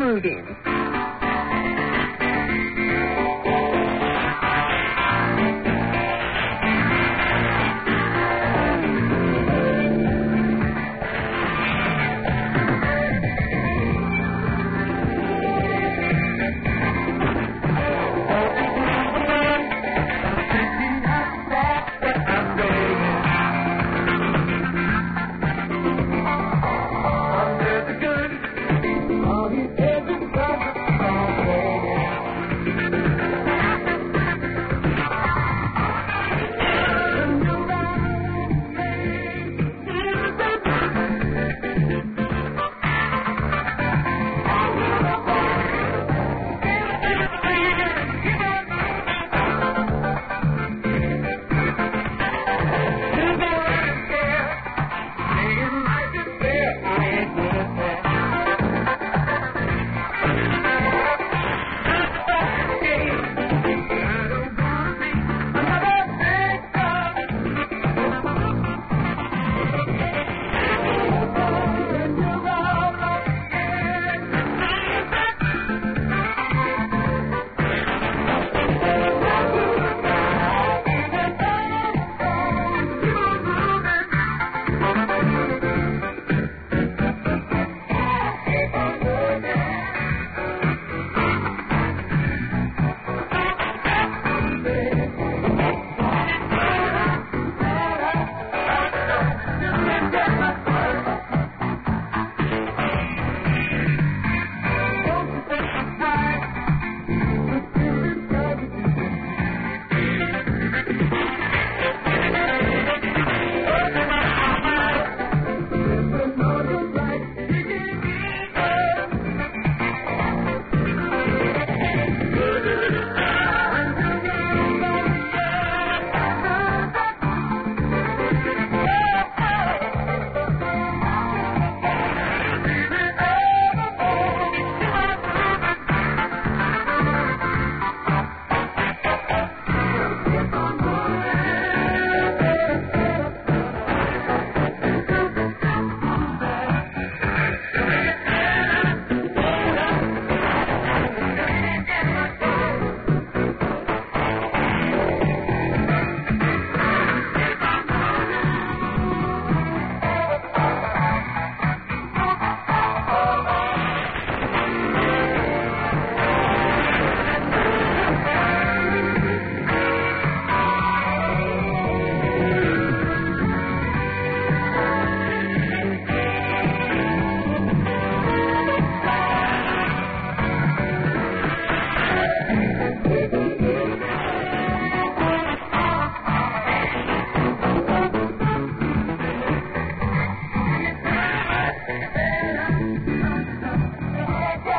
S4: Moving。All these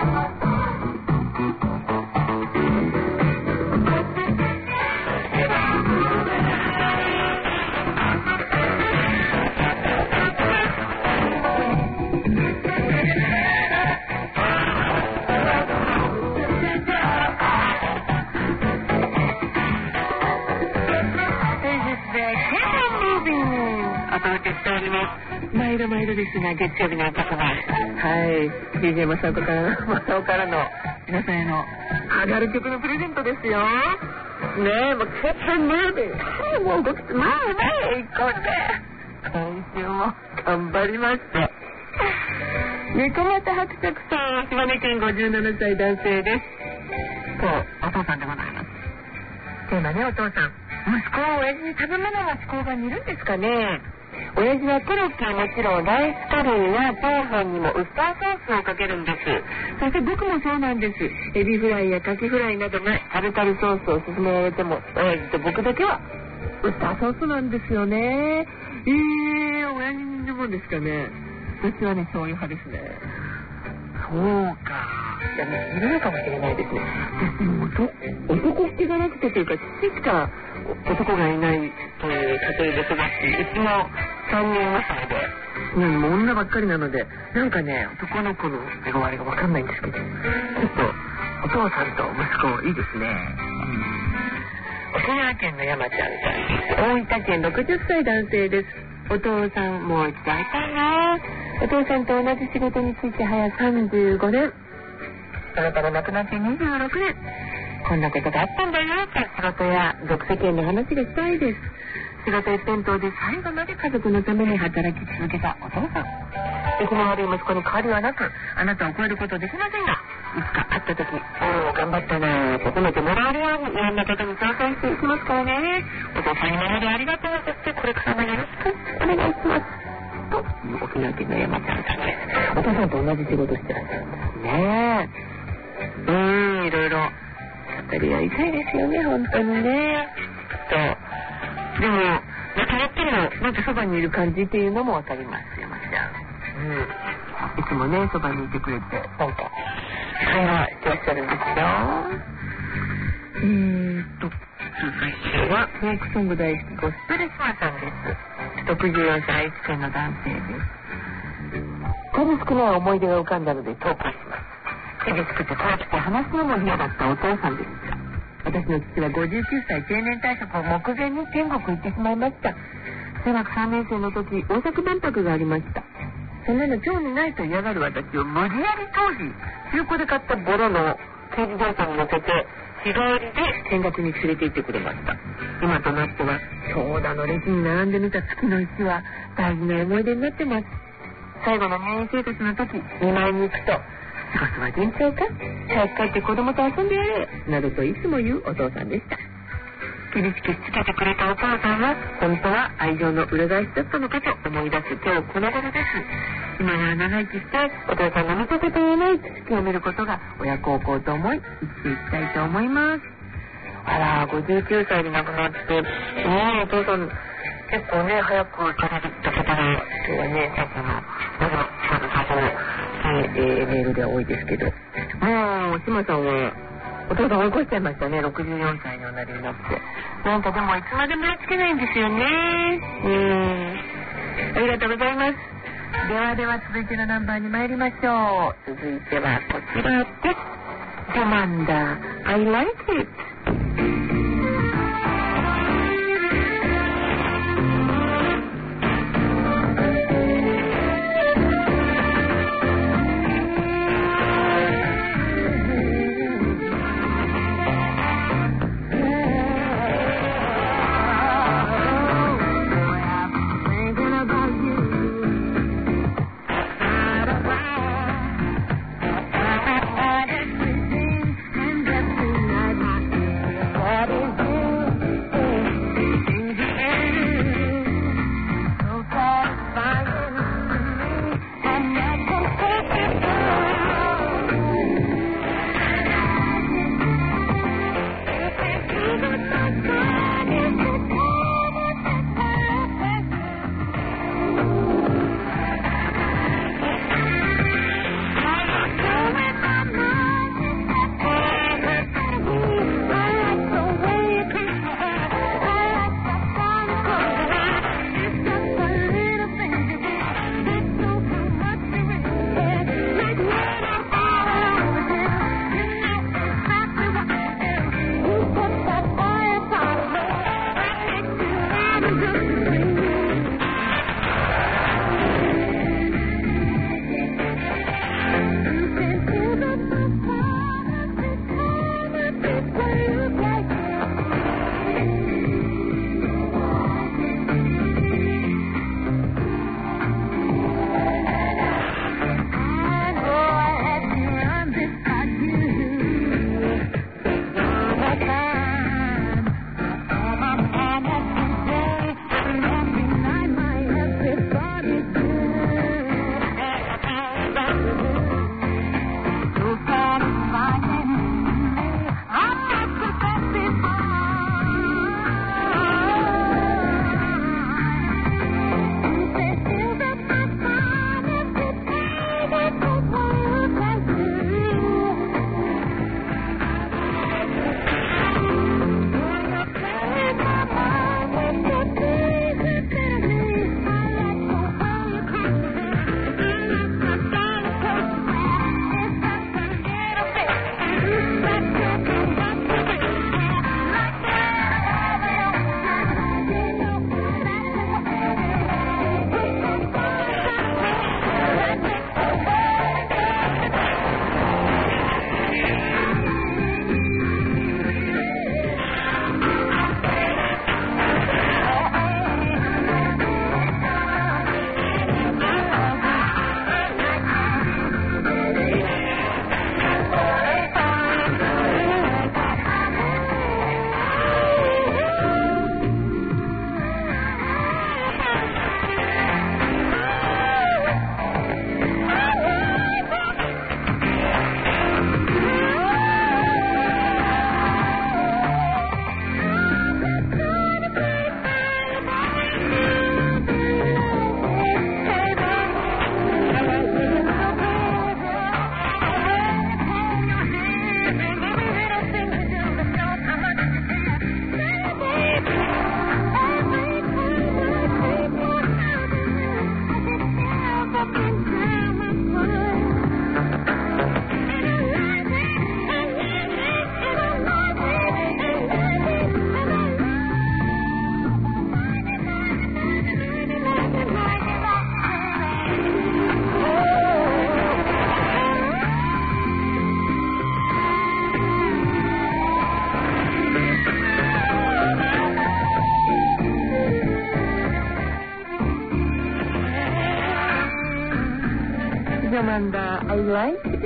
S4: 毎度毎度ですが、月曜日の朝は、はい、ディージェー マサオから、マサオからの皆さんへの上がる曲のプレゼントですよ。ねえ、もう結構ムービー、はい、もう動き、まあね、行こうね。今週も頑張りました。猫又伯爵さん、島根県ごじゅうななさい男性です。そう、お父さんでございます。テーマね、お父さん。息子は親父に食べ物の思考が似るんですかね。親父はコロッケはもちろんライスカレーやチャーハンにもウスターソースをかけるんです。そして僕もそうなんです。エビフライやカキフライなどがタルタルソースを勧められても、親父と僕だけはウスターソースなんですよね。えー、親父に似るもんですかね。私はね、そういう派ですね。そうか。いや、ね、いるのかもしれないですね。でも男気がなくてというか、父しか男がいないという家庭で育ち、うちもさんにん娘で、うん、もう女ばっかりなので、なんかね、男の子の手ごわりがわかんないんですけど、ちょっとお父さんと息子いいですね。うん、沖縄県の山ちゃんさんです。大分県ろくじゅっさい男性です。お父さんもう一度会いたいな。お父さんと同じ仕事に就いて早さんじゅうごねん。それから亡くなってにじゅうろくねん。こんなことがあったんだよって仕事や俗世間の話がしたいです。仕事一辺倒で最後まで家族のために働き続けたお父さん。出来の悪い息子に変わりはなく、あなたを超えることできませんが、いつか会った時、おお頑張ったなと褒めてもらえるようにいろんな方に挑戦していきますからね。お父さん今までありがとう。そしてこれからもよろしくお願いします。と沖縄県の山ちゃんさんです。お父さんと同じ仕事してらっしゃるんですね。うーん、いろいろ語り合いたいですよね、本当にね。とでもなんかやってるのなんかそばにいる感じっていうのもわかりますよ、まちゃん。うん、いつもねそばにいてくれてなんか会話してらっしゃるんですよ。えーっと続いてはフォークソング大好きゴスペルシマさんです。ろくじゅうよんさい愛知県の男性です。数少ない思い出が浮かんだので投稿します。厳しくて怖くて話すのも嫌だったお父さんでした。私の父はごじゅうきゅうさい定年退職を目前に天国行ってしまいました。小学さんねん生の時大阪万博がありました。そんなの興味ないと嫌がる私を無理やり当時中古で買ったボロの軽自動車に乗せて日帰りで見学に連れて行ってくれました。今となっては長蛇の列に並んでみた月の石は大事な思い出になってます。最後の入院生活の時見舞いに行くと仕事は順調か、早く帰って子供と遊んでやれなどといつも言うお父さんでした。厳しくしつけてくれたお父さんは本当は愛情の裏返しだったのかと思い出す今日この頃です。今は長生きしてお父さんの見かけと言えない知識を見ることが親孝行と思い生きていきたいと思います。あらごじゅうきゅうさいで亡くなってねお父さん結構ね早く取られた方が今日はねさっきのまだ最初のえー、メールでは多いですけど、もう島さんはお父さん追い越しちゃいましたね。ろくじゅうよんさいにおなりになってなんかでもいつまでもやっつけないんですよね。うーんありがとうございます。ではでは続いてのナンバーに参りましょう。続いてはこちらです。ジャマンダ I like it。 I like it.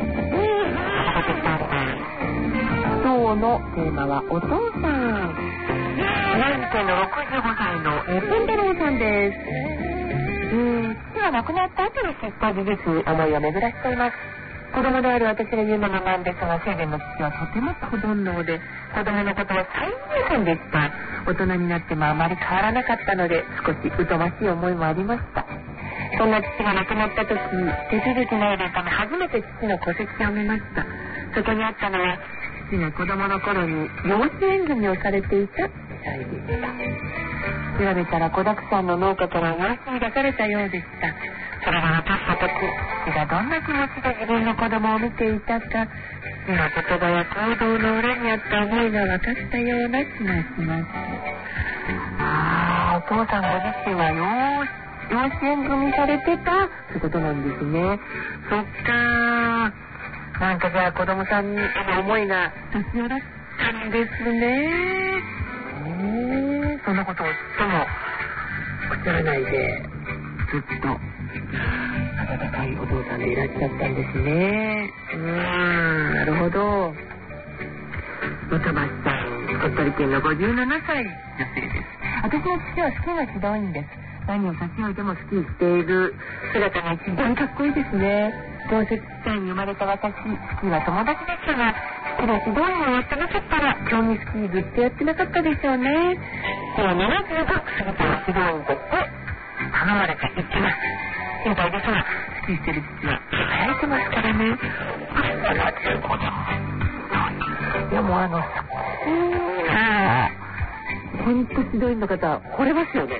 S4: 今日のテーマはお父さん。宮城県のろくじゅうごさいのえー、ペンタロウさんです。うーん、父は亡くなった後に知った事実に思いを巡らしています。子供である私が言うのもなんですが、生前の父はとても子煩悩で、子供のことは最優先でした。大人になってもあまり変わらなかったので、少し疎ましい思いもありました。そんな父が亡くなった時、手続きのいるため初めて父の戸籍を見ました。そこにあったのは、父が子供の頃に養子縁組をされていた記載でした。調べたら子だくさんの農家から養子に出されたようでした。それが分かった時、父がどんな気持ちで自分の子供を見ていたか、父の言葉や行動の裏にあった思いが分かったような気がします。ああ、お父さんご自身は養子養子縁組されてたってことなんですね。そっかー。なんかじゃあ子供さんへの思いが年寄らったんですね。えー、そんなことをともくつらないでずっと温かいお父さんでいらっしゃったんですね。うーん、なるほど。本橋さん、鳥取県のごじゅうななさい女性です。私の父はスキーがひどいんです。何を差し置いてもスキーしている姿が一番かっこいいですね。同世代に生まれた私、スキーは友達でしたが、スキーがひどいのをやってなかったら競技スキーずっとやってなかったでしょうね。ではななじゅうご過ぎてはひどいんですって頼まれて行きます。心配ですが、スキーしてる父は輝いてますからね。ななじゅうごででもあのスキーが本当ひどいの方惚れますよね。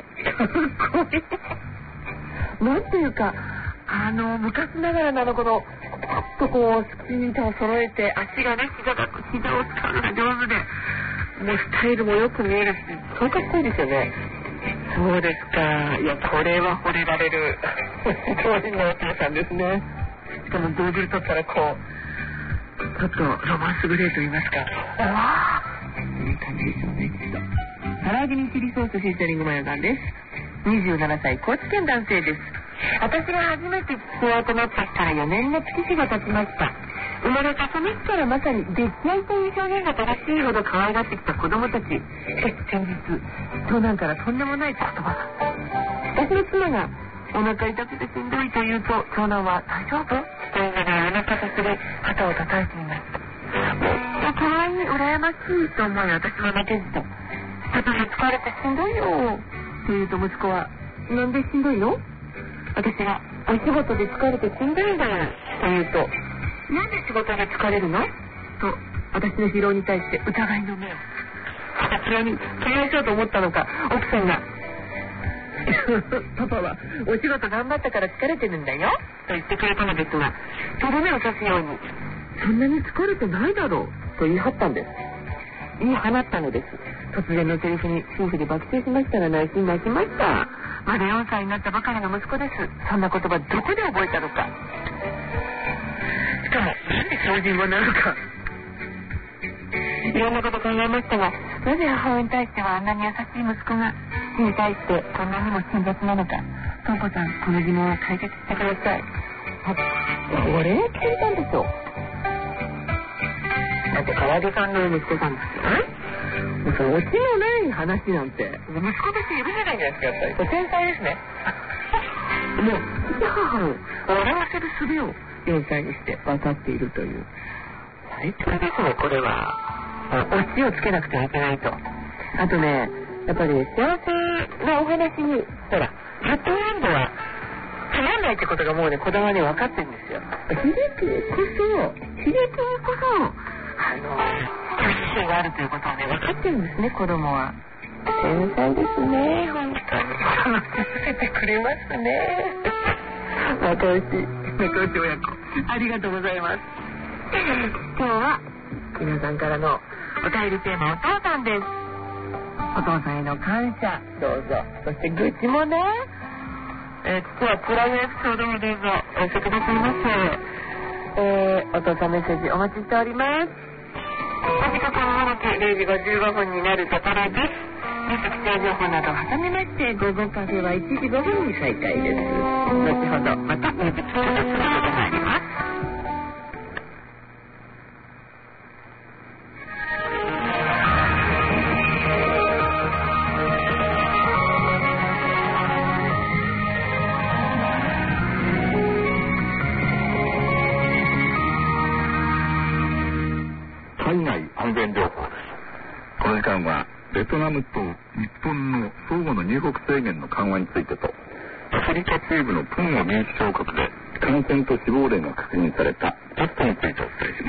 S4: なんていうか、あの昔ながらのあのこのパッとこうスキー板を揃えて、足がね膝が膝を使うのが上手で、もうスタイルもよく見えるし、そうかっこいいですよね。そうですか。いや、これは惚れられる当時のお父さんですね。しかもゴーグル取ったらこうちょっとロマンスグレーと言いますか、ああいい感じでしょうね、きっと。唐揚げにチリソースフィーチャリングマヨさんです。にじゅうななさい、高知県男性です。私が初めて父親となった日からよねんの月日が経ちました。生まれたその日からまさに溺愛という表現が正しいほど可愛がってきた子供たち。先日長男からとんでもない言葉が。私の妻がお腹痛くてしんどいと言うと、長男は大丈夫と言いながらお腹さすで肩を叩いていました。もっと可愛い、羨ましいと思い、私は負けじと、私疲れてしんどいよと言うと、息子はなんでしんどいの？私がお仕事で疲れてしんどいんだよと言うと、なんで仕事で疲れるのと私の疲労に対して疑いの目を。さすがに気にしようと思ったのか、奥さんがパパはお仕事頑張ったから疲れてるんだよと言ってくれたのですが、とどめを刺すように、そんなに疲れてないだろうと言い張ったんです。言い放ったのです。突然のセリフに夫婦で爆笑しましたが、内心泣きました。まだよんさいになったばかりの息子です。そんな言葉どこで覚えたのか。しかもなんで標準語なのか。いろんなこと考えましたが、なぜ母親に対してはあんなに優しい息子が父に対してこんなにも辛辣なのか。とんこさん、この疑問を解決してください。これ聞いたんでしょう。だって唐揚げさんの息子さんですよね。そのオチのない話なんて息子として許せないんじゃないですか。やっぱりこれ天才ですね。もう父母を笑わせる術をよんさいにして分かっているという、最高ですね。これはオチをつけなくてはいけないと。あとね、やっぱり幸せなお話にほらハッピーエンドはつまんないってことがもうね、子供はね分かってるんですよ。秀樹こそ秀樹こそあの虚子があるということをね分かってるんですね、子供は。天才ですね、本当に。見せてくれますね。仲良し仲良し親子、ありがとうございます。今日は皆さんからのお便りテーマ、お父さんです。お父さんへの感謝どうぞ、そして愚痴もね、えー、父は辛いエピソードもどうぞお寄せくださいませ。えー、お父さんメッセージお待ちしております。お時刻はまもなくれいじごじゅうごふんになるところです。ニュース気象情報などを挟みまして、午後カフェはいちじごふんに再開です。後ほどまたミュージックスタートすることがあります。
S1: 安全情報です。この時間はベトナムと日本の相互の入国制限の緩和についてと、アフリカ中部のコンゴ民主共和国で感染と死亡例が確認されたテストについてお伝えします。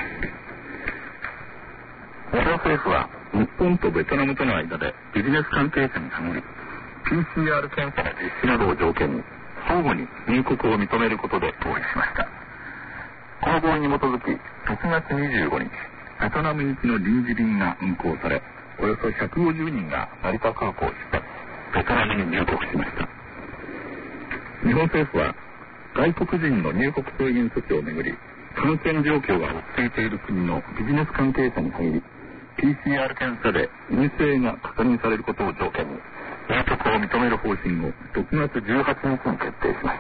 S1: 日本政府は日本とベトナムとの間でビジネス関係者に限り ピーシーアール 検査の実施などを条件に相互に入国を認めることで合意しました。この合意に基づきろくがつにじゅうごにち、ベトナム行きの臨時便が運航され、およそひゃくごじゅうにんが成田空港を出発、ベトナムに入国しました。日本政府は外国人の入国制限措置をめぐり、感染状況が落ち着いている国のビジネス関係者に限り ピーシーアール 検査で陰性が確認されることを条件に入国を認める方針をろくがつじゅうはちにちに決定しました。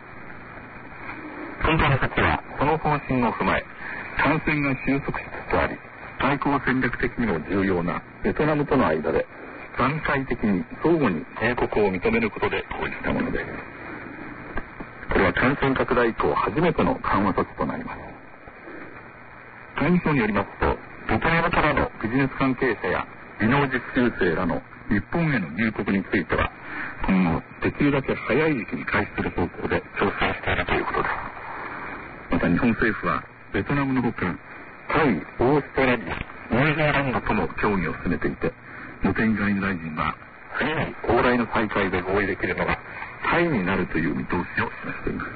S1: 今回の措置はその方針を踏まえ、感染が収束しつつあり、外交戦略的にも重要なベトナムとの間で段階的に相互に入国を認めることで合意したものです。これは感染拡大以降初めての緩和措置となります。外務省によりますと、ベトナムからのビジネス関係者や技能実習生らの日本への入国については、今後できるだけ早い時期に開始する方向で調整しているということです。また日本政府はベトナムのほか、タイ、オーストラリア、ニュージーランドとも協議を進めていて、茂木外務大臣は次に往来の再開で合意できるのがタイになるという見通しを示しています。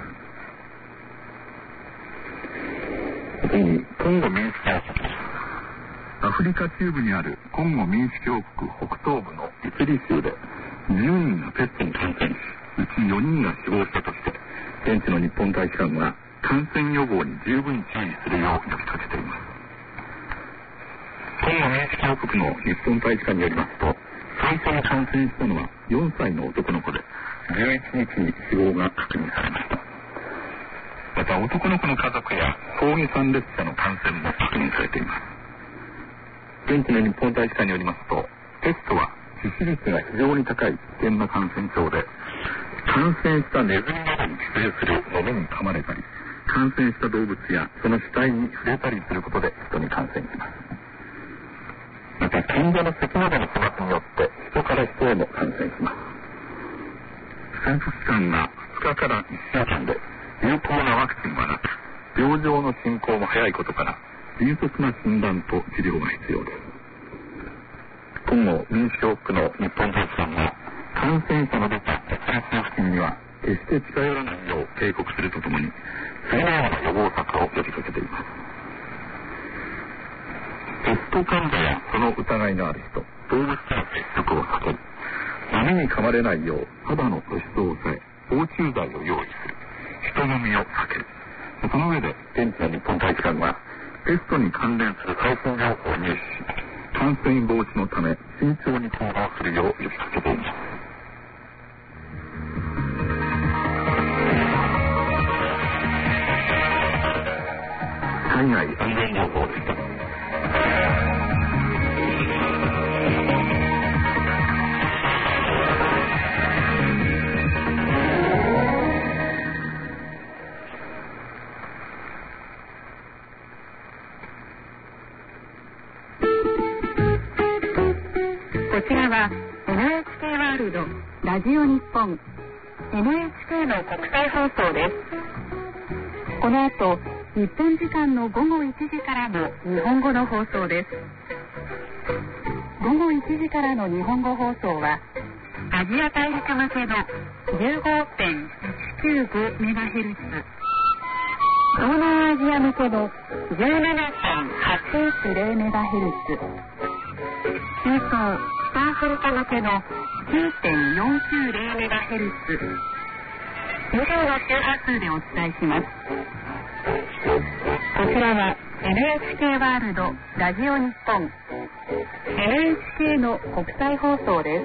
S1: 次にコンゴ民主共和国です。アフリカ中部にあるコンゴ民主共和国北東部のイスリ州でじゅうにんがペットに感染し、うちよにんが死亡したとして、現地の日本大使館は感染予防に十分注意するよう呼びかけています。コンゴ民主共和国の日本大使館によりますと、最初に感染したのはよんさいの男の子で、じゅういちにちに死亡が確認されました。また男の子の家族や葬儀参列者の感染も確認されています。現地の日本大使館によりますと、ペストは致死率が非常に高い危険な感染症で、感染したネズミなどに寄生するのに噛まれたり、感染した動物やその死体に触れたりすることで人に感染します。また患者の咳などの飛沫によって人から人へも感染します。潜伏期間がふつかからいっしゅうかんで有効なワクチンはなく、病状の進行も早いことから迅速な診断と治療が必要です。今後民主共和国の日本大使館は感染者の出たイスリ州付近には決して近寄らないよう警告するとともに、次のような予防策を呼びかけています。ペスト患者やその疑いのある人、動物との接触を避ける、波に噛まれないよう肌の露出を抑え、防虫剤を用意する、人混みを避ける。その上で現地の日本大使館はペストに関連する最新情報を入手し、感染防止のため慎重に行動するよう呼びかけています。海外安全情報でした。
S4: こちらは エヌエイチケー ワールドラジオ日本 エヌエイチケー の国際放送です。この後日本時間のごごいちじからの日本語の放送です。ごごいちじからの日本語放送はアジア大陸向けの じゅうごてんいちきゅうごメガヘルツ、東南アジア向けの じゅうななてんはちいちゼロメガヘルツ、中東北アフリカ向けの きゅうてんよんきゅうゼロメガヘルツ、以上の周波数でお伝えします。こちらは エヌエイチケー ワールドラジオ日本 エヌエイチケー の国際放送です。